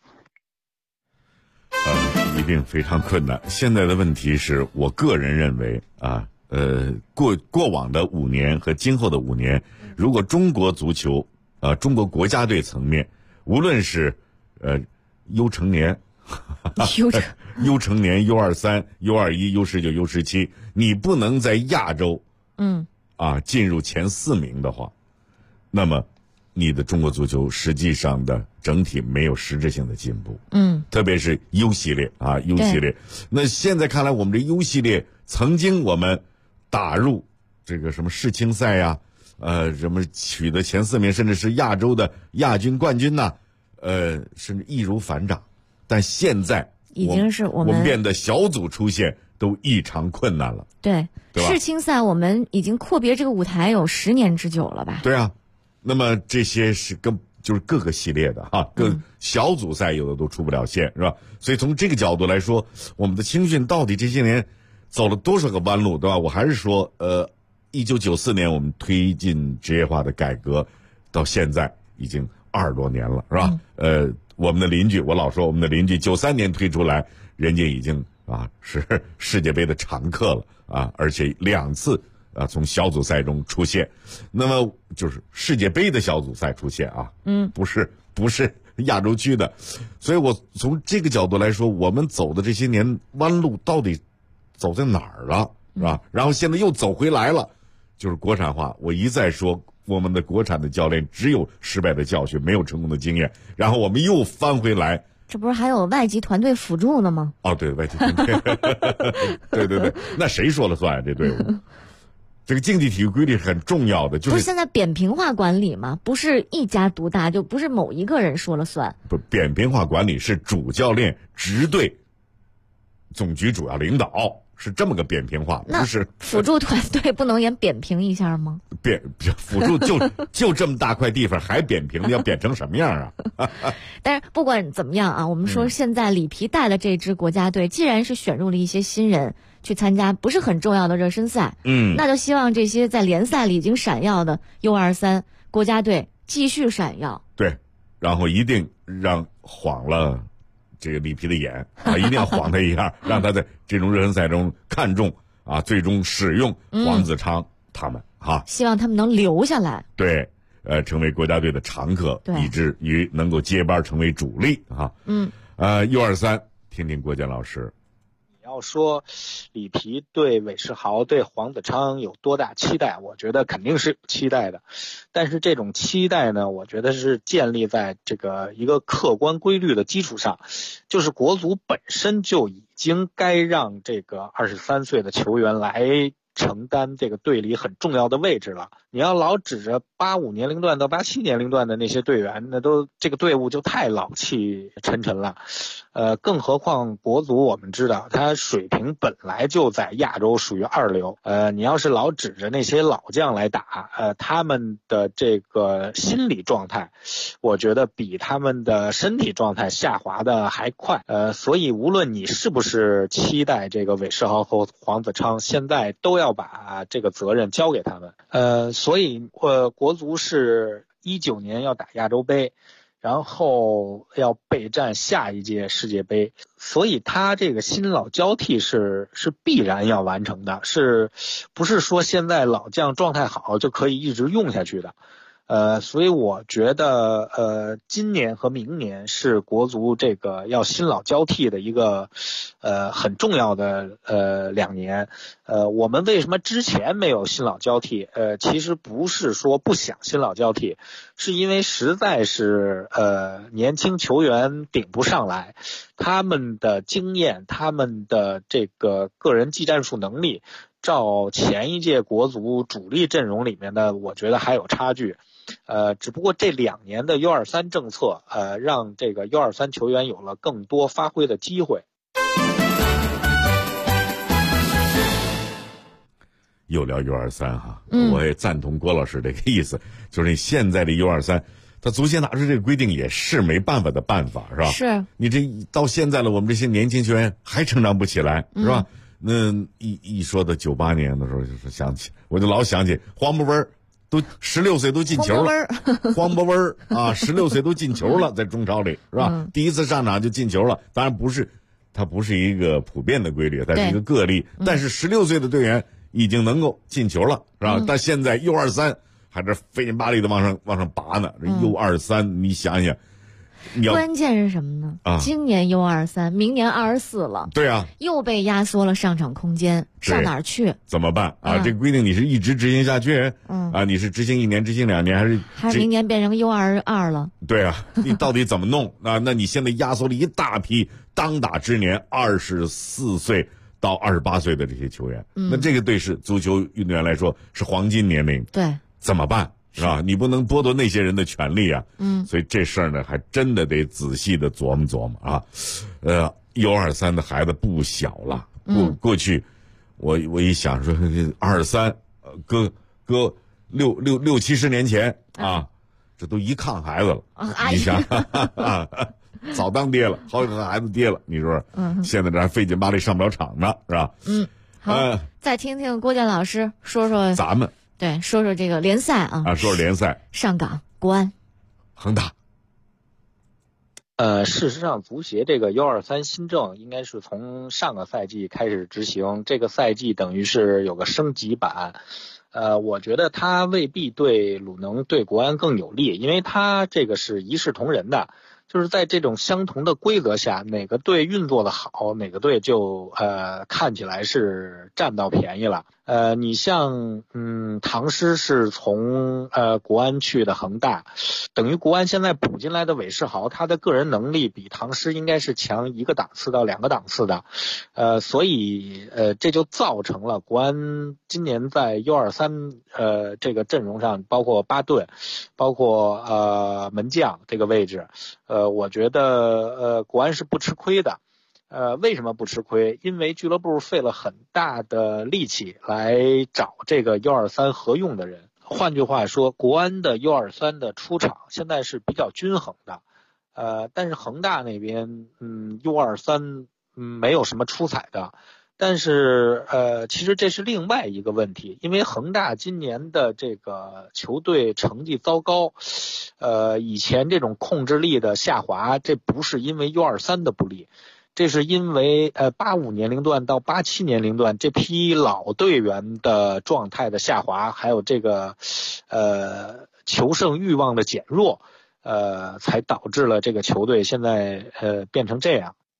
一定非常困难。现在的问题是我个人认为过往的5年和今后的5年，如果中国足球中国国家队层面，无论是优成年U23 U21 U19 U17， 你不能在亚洲进入前4名的话，那么你的中国足球实际上的整体没有实质性的进步。特别是 U 系列U 系列。那现在看来，我们这 U 系列曾经我们打入这个什么世青赛呀，什么取得前4名，甚至是亚洲的亚军、冠军呐，甚至易如反掌。但现在已经是我们变得小组出线都异常困难了。 对，世青赛我们已经阔别这个舞台有10年之久了吧？ 对啊，那么这些是就是各个系列的各小组赛有的都出不了线，是吧？所以从这个角度来说，我们的青训到底这些年走了多少个弯路，对吧？我还是说1994年我们推进职业化的改革，到现在已经20多年了，是吧？我们的邻居，我老说我们的邻居93年推出来，人家已经是世界杯的常客了而且2次从小组赛中出现，那么就是世界杯的小组赛出现不是亚洲区的，所以我从这个角度来说，我们走的这些年弯路到底走在哪儿了，是吧？然后现在又走回来了，就是国产化。我一再说，我们的国产的教练只有失败的教训，没有成功的经验，然后我们又翻回来。 这不是还有外籍团队辅助呢吗？ 对，外籍团队对，那谁说了算这队伍？这个竞技体育规律很重要的， 不是现在扁平化管理吗？不是一家独大，就不是某一个人说了算。 不，扁平化管理是主教练直对总局主要领导，是这么个扁平化，不是辅助团队不能也扁平一下吗？ 辅助就这么大块地方还扁平，要扁成什么样啊？ 但是不管怎么样我们说现在里皮带的这支国家队，既然是选入了一些新人去参加不是很重要的热身赛，那就希望这些在联赛里已经闪耀的 U23 国家队继续闪耀。 对，然后一定让晃了这个里皮的眼一定要晃他一下，让他在这种热身赛中看中最终使用黄子昌他们希望他们能留下来。 对，成为国家队的常客，以至于能够接班成为主力U23，听听郭坚老师。 要说里皮对韦世豪对黄子昌有多大期待，我觉得肯定是有期待的，但是这种期待呢，我觉得是建立在这个一个客观规律的基础上，就是国足本身就已经该让这个23岁的球员来承担这个队里很重要的位置了。你要老指着85年龄段到87年龄段的那些队员，那都这个队伍就太老气沉沉了。更何况国足我们知道他水平本来就在亚洲属于二流，你要是老指着那些老将来打，他们的这个心理状态，我觉得比他们的身体状态下滑的还快。所以无论你是不是期待这个韦世豪和黄子昌，现在都要把这个责任交给他们。所以国足是19年要打亚洲杯，然后要备战下一届世界杯，所以他这个新老交替是必然要完成的，是不是说现在老将状态好就可以一直用下去的？所以我觉得今年和明年是国足这个要新老交替的一个很重要的2年。我们为什么之前没有新老交替？其实不是说不想新老交替，是因为实在是年轻球员顶不上来，他们的经验，他们的这个个人技战术能力，照前一届国足主力阵容里面的，我觉得还有差距。只不过这2年的 U23 政策，让这个 U23 球员有了更多发挥的机会。 又聊 U23 哈，我也赞同郭老师这个意思，就是你现在的 U23，他足协拿出这个规定也是没办法的办法，是吧？ 是。 你这到现在了，我们这些年轻球员还成长不起来，是吧？那一说到98年的时候，就是我就老想起黄博文。都16岁都进球了，黄博文啊，16岁都进球了，在中超里是吧？第一次上场就进球了，当然它不是一个普遍的规律，它是一个个例。但是16岁的队员已经能够进球了，是吧？但现在 U23还是费劲巴力的往上拔呢。这 U23你想想。 关键是什么呢？今年 U23，明年24了。 对啊， 又被压缩了上场空间，上哪儿去？ 怎么办啊？这规定你是一直执行下去？你是执行1年、执行2年， 还是明年变成 U22了？ 对啊，你到底怎么弄啊？那你现在压缩了一大批当打之年24岁到28岁的这些球员，那这个对是足球运动员来说是黄金年龄。 对， 怎么办？是吧？你不能剥夺那些人的权利啊。所以这事儿呢，还真的得仔细的琢磨琢磨啊。U23的孩子不小了。过去，我一想说，23，搁60-70年前啊，这都一炕孩子了。你想，早当爹了，好几个孩子爹了，你说？现在这还费劲巴力上不了场呢，是吧？ 好，再听听郭健老师说说咱们。 对，说说这个联赛啊。 说说联赛。 上港、国安、 恒大。 事实上，足协这个 U23 新政应该是从上个赛季开始执行，这个赛季等于是有个升级版。我觉得它未必对鲁能、对国安更有利，因为它这个是一视同仁的。就是在这种相同的规则下，哪个队运作的好，哪个队就看起来是占到便宜了。你像唐诗是从国安去的恒大，等于国安现在补进来的韦世豪，他的个人能力比唐诗应该是强1个档次到2个档次的。所以这就造成了国安今年在 U23 这个阵容上，包括巴顿，包括门将这个位置，我觉得国安是不吃亏的。为什么不吃亏？因为俱乐部费了很大的力气来找这个 U23 合用的人。换句话说，国安的 U23 的出场现在是比较均衡的。但是恒大那边U23 没有什么出彩的。但是其实这是另外一个问题，因为恒大今年的这个球队成绩糟糕，以前这种控制力的下滑，这不是因为 U23 的不利，这是因为85年龄段到87年龄段这批老队员的状态的下滑，还有这个求胜欲望的减弱，才导致了这个球队现在变成这样。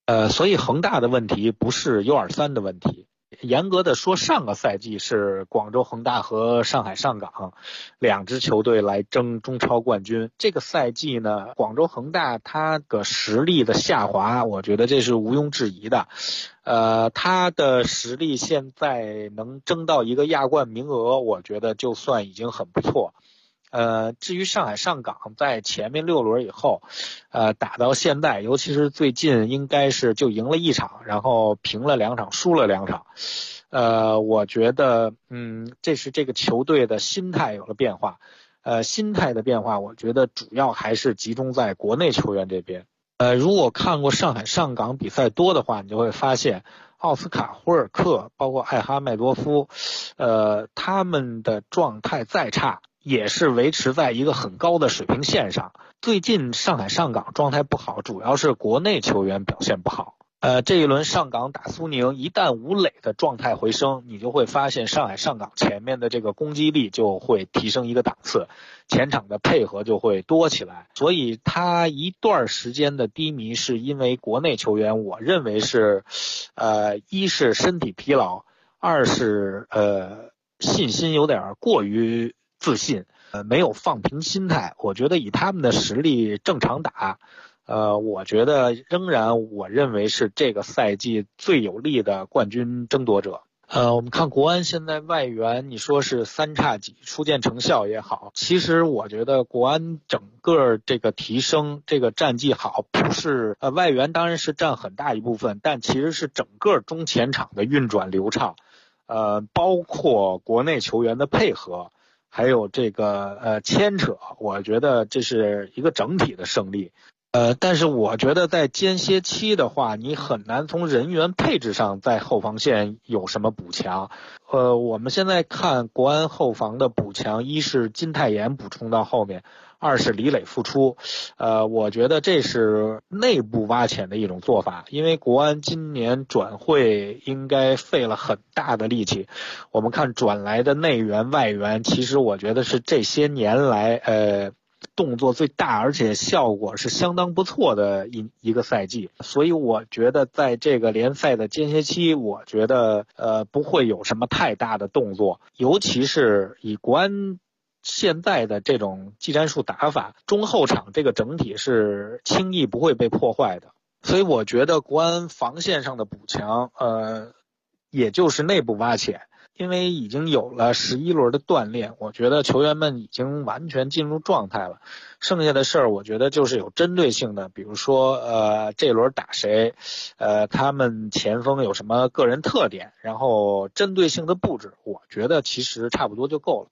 所以恒大的问题不是 U23 的问题。严格的说，上个赛季是广州恒大和上海上港两支球队来争中超冠军。这个赛季呢，广州恒大它的实力的下滑，我觉得这是毋庸置疑的。他的实力现在能争到一个亚冠名额，我觉得就算已经很不错。至于上海上港在前面6轮以后，打到现在，尤其是最近应该是就赢了1场，然后平了2场，输了2场。我觉得，这是这个球队的心态有了变化。心态的变化，我觉得主要还是集中在国内球员这边。如果看过上海上港比赛多的话，你就会发现奥斯卡·胡尔克，包括艾哈迈多夫，他们的状态再差，也是维持在一个很高的水平线上。最近上海上港状态不好，主要是国内球员表现不好。这一轮上港打苏宁，一旦吴磊的状态回升，你就会发现上海上港前面的这个攻击力就会提升一个档次，前场的配合就会多起来。所以他一段时间的低迷是因为国内球员，我认为是一是身体疲劳，二是信心有点过于自信，没有放平心态。我觉得以他们的实力正常打，我觉得仍然我认为是这个赛季最有力的冠军争夺者。我们看国安现在外援，你说是3叉戟初见成效也好，其实我觉得国安整个这个提升，这个战绩好，不是外援当然是占很大一部分，但其实是整个中前场的运转流畅，包括国内球员的配合，还有这个牵扯，我觉得这是一个整体的胜利。但是我觉得在间歇期的话，你很难从人员配置上在后防线有什么补强。我们现在看国安后防的补强，一是金泰妍补充到后面，二是李磊复出。我觉得这是内部挖潜的一种做法，因为国安今年转会应该费了很大的力气。我们看转来的内援外援，其实我觉得是这些年来动作最大，而且效果是相当不错的一个赛季。所以我觉得在这个联赛的间歇期，我觉得不会有什么太大的动作，尤其是以国安现在的这种技战术打法，中后场这个整体是轻易不会被破坏的。所以我觉得国安防线上的补强也就是内部挖潜。因为已经有了11轮的锻炼，我觉得球员们已经完全进入状态了。剩下的事儿，我觉得就是有针对性的，比如说这轮打谁，他们前锋有什么个人特点，然后针对性的布置，我觉得其实差不多就够了。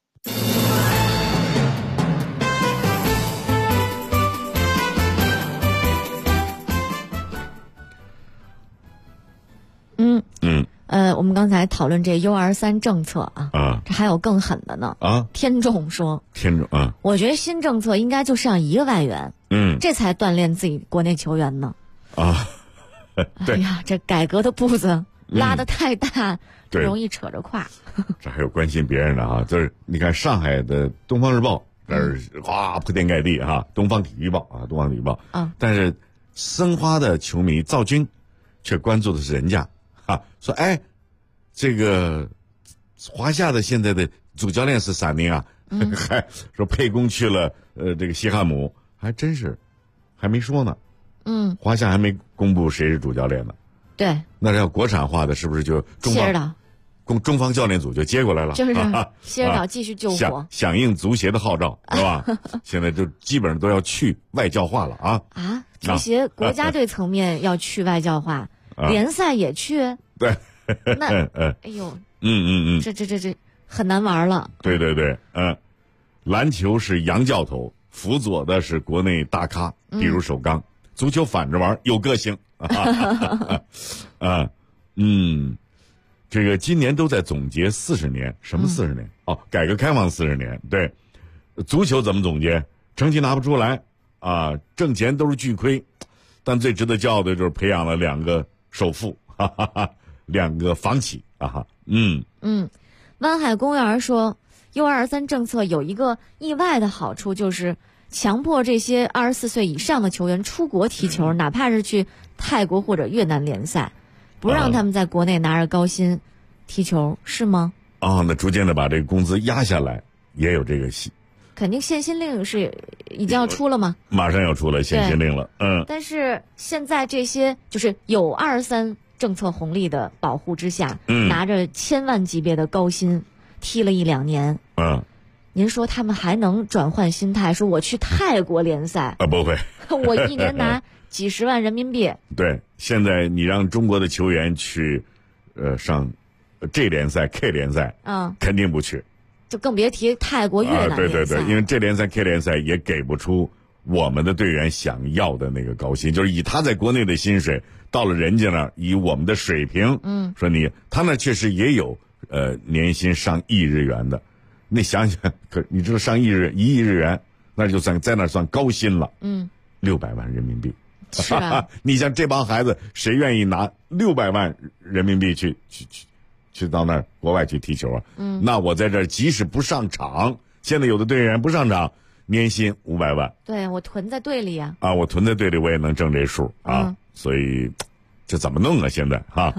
我们刚才讨论这 U23 政策这还有更狠的呢天众说，我觉得新政策应该就上1个外援，这才锻炼自己国内球员呢哎呀，这改革的步子拉得太大，容易扯着胯。 这还有关心别人的就是你看上海的东方日报这儿铺天盖地东方体育报但是申花的球迷赵军却关注的是人家说这个华夏的现在的主教练是萨宁还说沛公去了这个西汉姆，还真是还没说呢。华夏还没公布谁是主教练呢。 对， 那要国产化的是不是就中方教练组就接过来了？ 就是希尔岛继续救火， 响应足协的号召，是吧？现在就基本上都要去外教化了足协国家队层面要去外教化，联赛也去。 对。 那哎呦，这很难玩了。 对，篮球是洋教头，辅佐的是国内大咖，比如首钢。足球反着玩，有个性这个今年都在总结40年，什么40年？改革开放40年。对，足球怎么总结？成绩拿不出来挣钱都是巨亏，但最值得骄傲的就是培养了2个首富，2个房企湾海公园说 U23 政策有一个意外的好处，就是强迫这些24岁以上的球员出国踢球，哪怕是去泰国或者越南联赛，不让他们在国内拿着高薪踢球，是吗？ 那逐渐的把这个工资压下来，也有这个戏。 肯定限薪令是已经要出了吗？ 马上要出了限薪令了。 但是现在这些就是有23政策红利的保护之下，拿着千万级别的高薪踢了1-2年，您说他们还能转换心态，说我去泰国联赛不会， 我一年拿几十万人民币。 对，现在你让中国的球员去，上G联赛、K 联赛，肯定不去， 就更别提泰国、越南联赛。 对，因为G联赛、K 联赛也给不出我们的队员想要的那个高薪，就是以他在国内的薪水，到了人家那儿，以我们的水平，说他那确实也有年薪上亿日元的。那想想，可你知道上1亿日元，那就算在那算高薪了。600万人民币。 是啊， 你像这帮孩子，谁愿意拿600万人民币去到那儿国外去踢球啊？那我在这儿即使不上场，现在有的队员不上场，年薪500万。 对，我囤在队里呀。 我囤在队里，我也能挣这数啊。所以这怎么弄啊？现在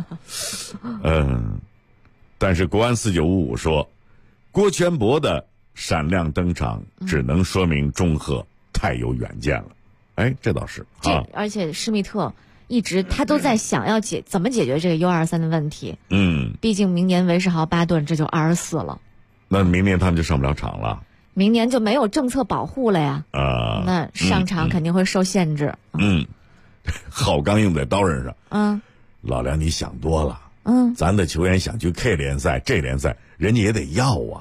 但是国安4955说，郭全博的闪亮登场，只能说明中赫太有远见了。这倒是而且施密特一直他都在想要怎么解决这个 U23 的问题。毕竟明年韦世豪、巴顿这就24了， 那明年他们就上不了场了， 明年就没有政策保护了呀。那上场肯定会受限制。 好钢用在刀刃上。老梁你想多了。咱的球员想去 K 联赛、G 联赛，人家也得要啊。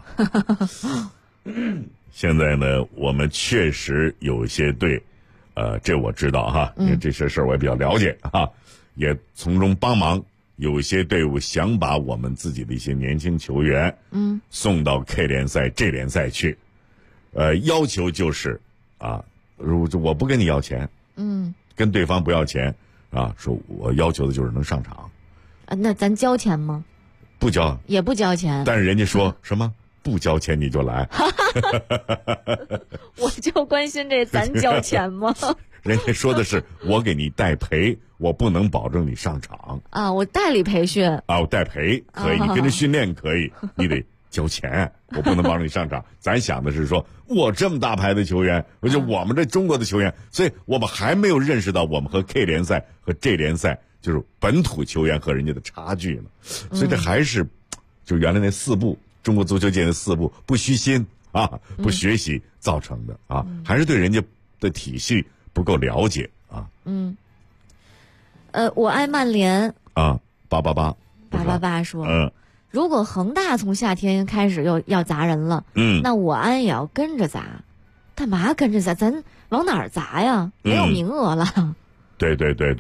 现在呢，我们确实有一些队，这我知道哈，因为这些事儿我也比较了解哈，也从中帮忙。有一些队伍想把我们自己的一些年轻球员，送到 K 联赛、G 联赛去，要求就是我不跟你要钱，跟对方不要钱说我要求的就是能上场。 那咱交钱吗？ 不交， 也不交钱。 但是人家说什么不交钱你就来， 我就关心这咱交钱吗？ 人家说的是我给你代培，我不能保证你上场我代理培训我代培可以，你跟着训练可以，你得交钱，我不能保证你上场。咱想的是说，我这么大牌的球员，而且我们这中国的球员，所以我们还没有认识到我们和 K 联赛和 G 联赛就是本土球员和人家的差距呢。所以这还是就原来那4步，中国足球界的4步：不虚心不学习造成的还是对人家的体系不够了解我爱曼联 888 说，如果恒大从夏天开始又要砸人了，那我安也要跟着砸。干嘛跟着砸？咱往哪儿砸呀？没有名额了。 对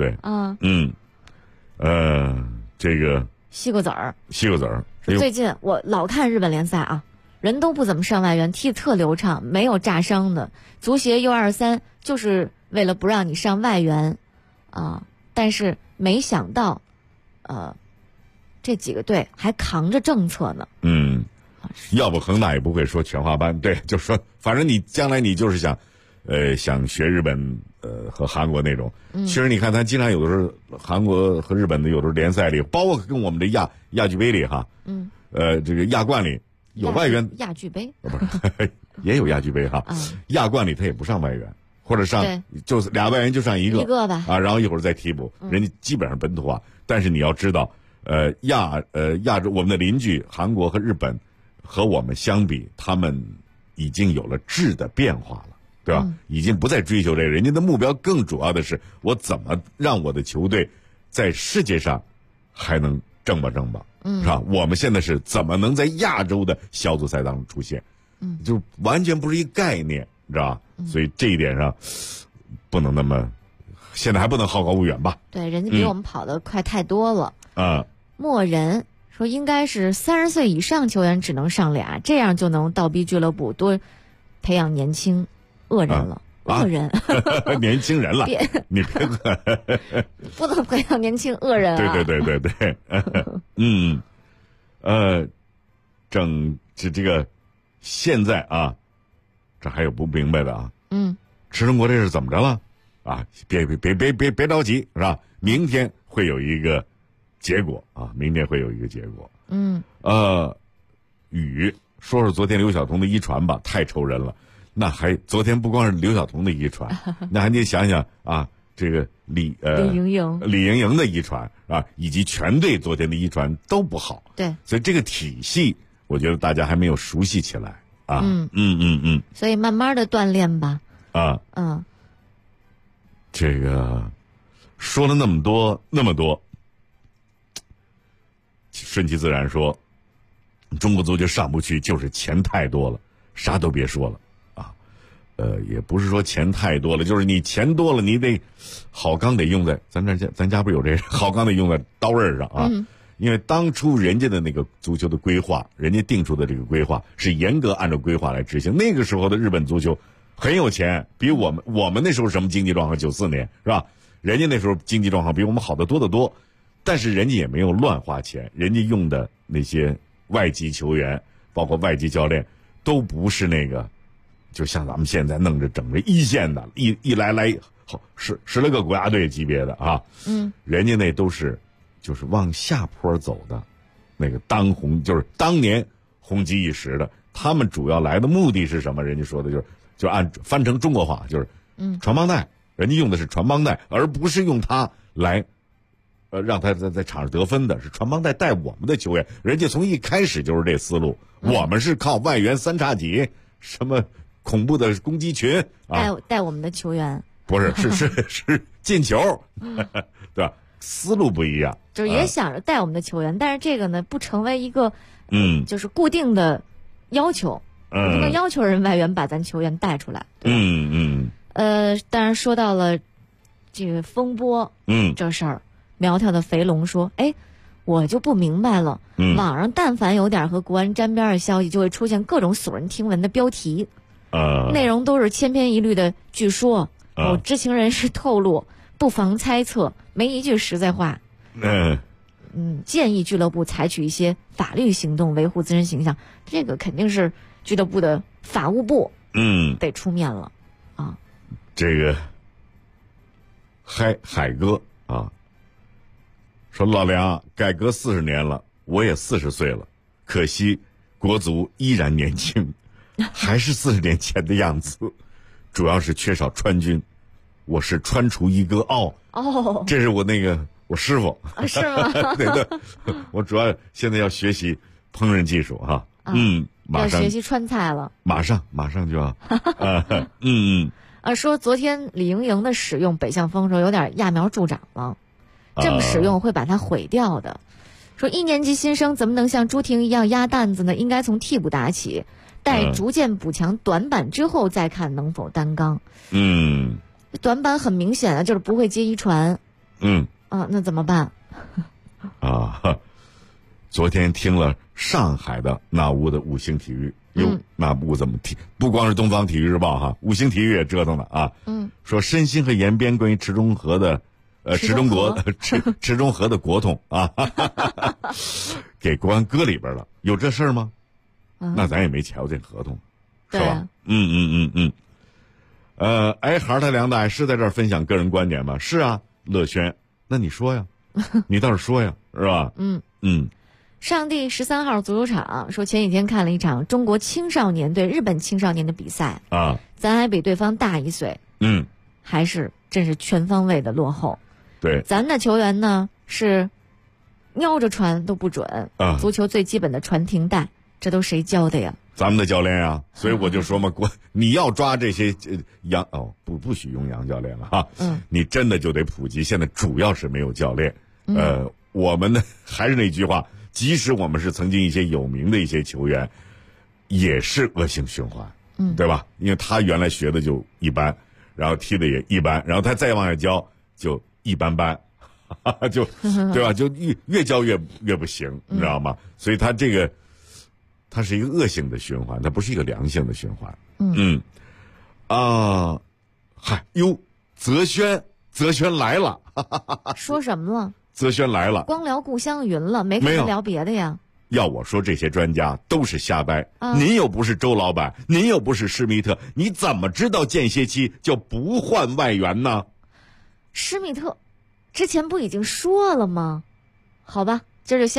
这个西瓜子儿。 最近我老看日本联赛人都不怎么上外援，踢得特流畅，没有炸伤的。足协 U23就是为了不让你上外援但是没想到这几个队还扛着政策呢。 要不恒大也不会说全华班。对，就说反正你将来你就是想学日本和韩国那种。其实你看他经常有的时候韩国和日本的有的时候联赛里，包括跟我们这亚俱杯里这个亚冠里有外援。 亚俱杯不是也有亚俱杯亚冠里他也不上外援，或者上就是俩外援就上一个吧然后一会儿再替补，人家基本上本土化。但是你要知道亚洲我们的邻居韩国和日本和我们相比，他们已经有了质的变化了，对吧？已经不再追求这个，人家的目标更主要的是我怎么让我的球队在世界上还能挣吧，是吧？我们现在是怎么能在亚洲的小组赛当中出现，就完全不是一个概念，你知道吧？所以这一点上不能那么，现在还不能好高骛远吧？ 对，人家比我们跑得快太多了。默人说应该是30岁以上球员只能上俩，这样就能倒逼俱乐部多培养年轻恶人了。恶人年轻人了，你别不能培养年轻恶人对这个现在这还有不明白的池中国这是怎么着了？啊，别着急，是吧？明天会有一个结果啊，明天会有一个结果。说说昨天刘晓彤的遗传吧，太愁人了。那昨天不光是刘晓彤的遗传，那还得想想啊，这个李盈莹的遗传啊，以及全队昨天的遗传都不好。 对， 所以这个体系，我觉得大家还没有熟悉起来啊。 所以慢慢的锻炼吧。 这个说了那么多，顺其自然说，中国足球上不去就是钱太多了，啥都别说了啊。也不是说钱太多了，就是你钱多了，你得好钢得用在咱家不是有这好钢得用在刀刃上啊。因为当初人家的那个足球的规划，人家定出的这个规划是严格按照规划来执行。那个时候的日本足球很有钱，比我们那时候什么经济状况，94年是吧？人家那时候经济状况比我们好得多得多，但是人家也没有乱花钱，人家用的那些外籍球员，包括外籍教练，都不是那个，就像咱们现在弄着整个一线的，一来十来个国家队级别的啊，人家那都是就是往下坡走的，那个就是当年红极一时的，他们主要来的目的是什么？人家说的就按翻成中国话就是传帮带，人家用的是传帮带，而不是用它来让他在场上得分的，是传帮带带我们的球员。人家从一开始就是这思路，我们是靠外援三叉戟，什么恐怖的攻击群啊， 带我们的球员， 不是是进球，对吧？思路不一样， 就是也想着带我们的球员，但是这个呢不成为一个就是固定的要求，不能要求人外援把咱球员带出来。当然说到了这个风波这事儿，苗条的肥龙说，我就不明白了，网上但凡有点和国安沾边的消息，就会出现各种耸人听闻的标题，内容都是千篇一律的据说，有知情人士透露，不妨猜测，没一句实在话。建议俱乐部采取一些法律行动维护自身形象，这个肯定是俱乐部的法务部得出面了啊。 这个海哥啊说，老梁，改革40年了，我也40岁了，可惜国足依然年轻，还是40年前的样子，主要是缺少川军。我是川厨一哥这是我师傅是吗？ 对，我主要现在要学习烹饪技术哈，马上要学习川菜了， 马上就要说昨天李盈莹的使用北向风时候有点揠苗助长了，这么使用会把它毁掉的。说1年级新生怎么能像朱婷一样压担子呢？应该从替补打起，待逐渐补强短板之后再看能否担纲。短板很明显啊，就是不会接一传。那怎么办？ 昨天听了上海的那屋的五星体育，那屋怎么提？不光是东方体育日报哈，五星体育也折腾了啊。说申鑫和延边关于池中和的池中和的国统啊，给国安搁里边了，有这事儿吗？那咱也没瞧见合同，是吧？孩他梁大是在这儿分享个人观点吗？是啊，乐轩，那你说呀，你倒是说呀，是吧？ 上地13号足球场说，前几天看了一场中国青少年对日本青少年的比赛啊，咱还比对方大1岁，还是真是全方位的落后。 对， 咱的球员呢是瞄着传都不准，足球最基本的传停带，这都谁教的呀？ 咱们的教练呀，所以我就说嘛，你要抓这些不许用洋教练了哈，你真的就得普及。现在主要是没有教练，我们呢还是那句话，即使我们是曾经一些有名的一些球员，也是恶性循环，对吧？因为他原来学的就一般，然后踢的也一般，然后他再往下教就一般般，就对吧？就越教越不行，你知道吗？所以他这个。它是一个恶性的循环，它不是一个良性的循环。泽轩来了， 说什么了？ 泽轩来了， 光聊故乡云了，没跟他聊别的呀？ 要我说，这些专家都是瞎掰。您又不是周老板，您又不是施密特，你怎么知道间歇期就不换外援呢？ 施密特之前不已经说了吗？好吧，今儿就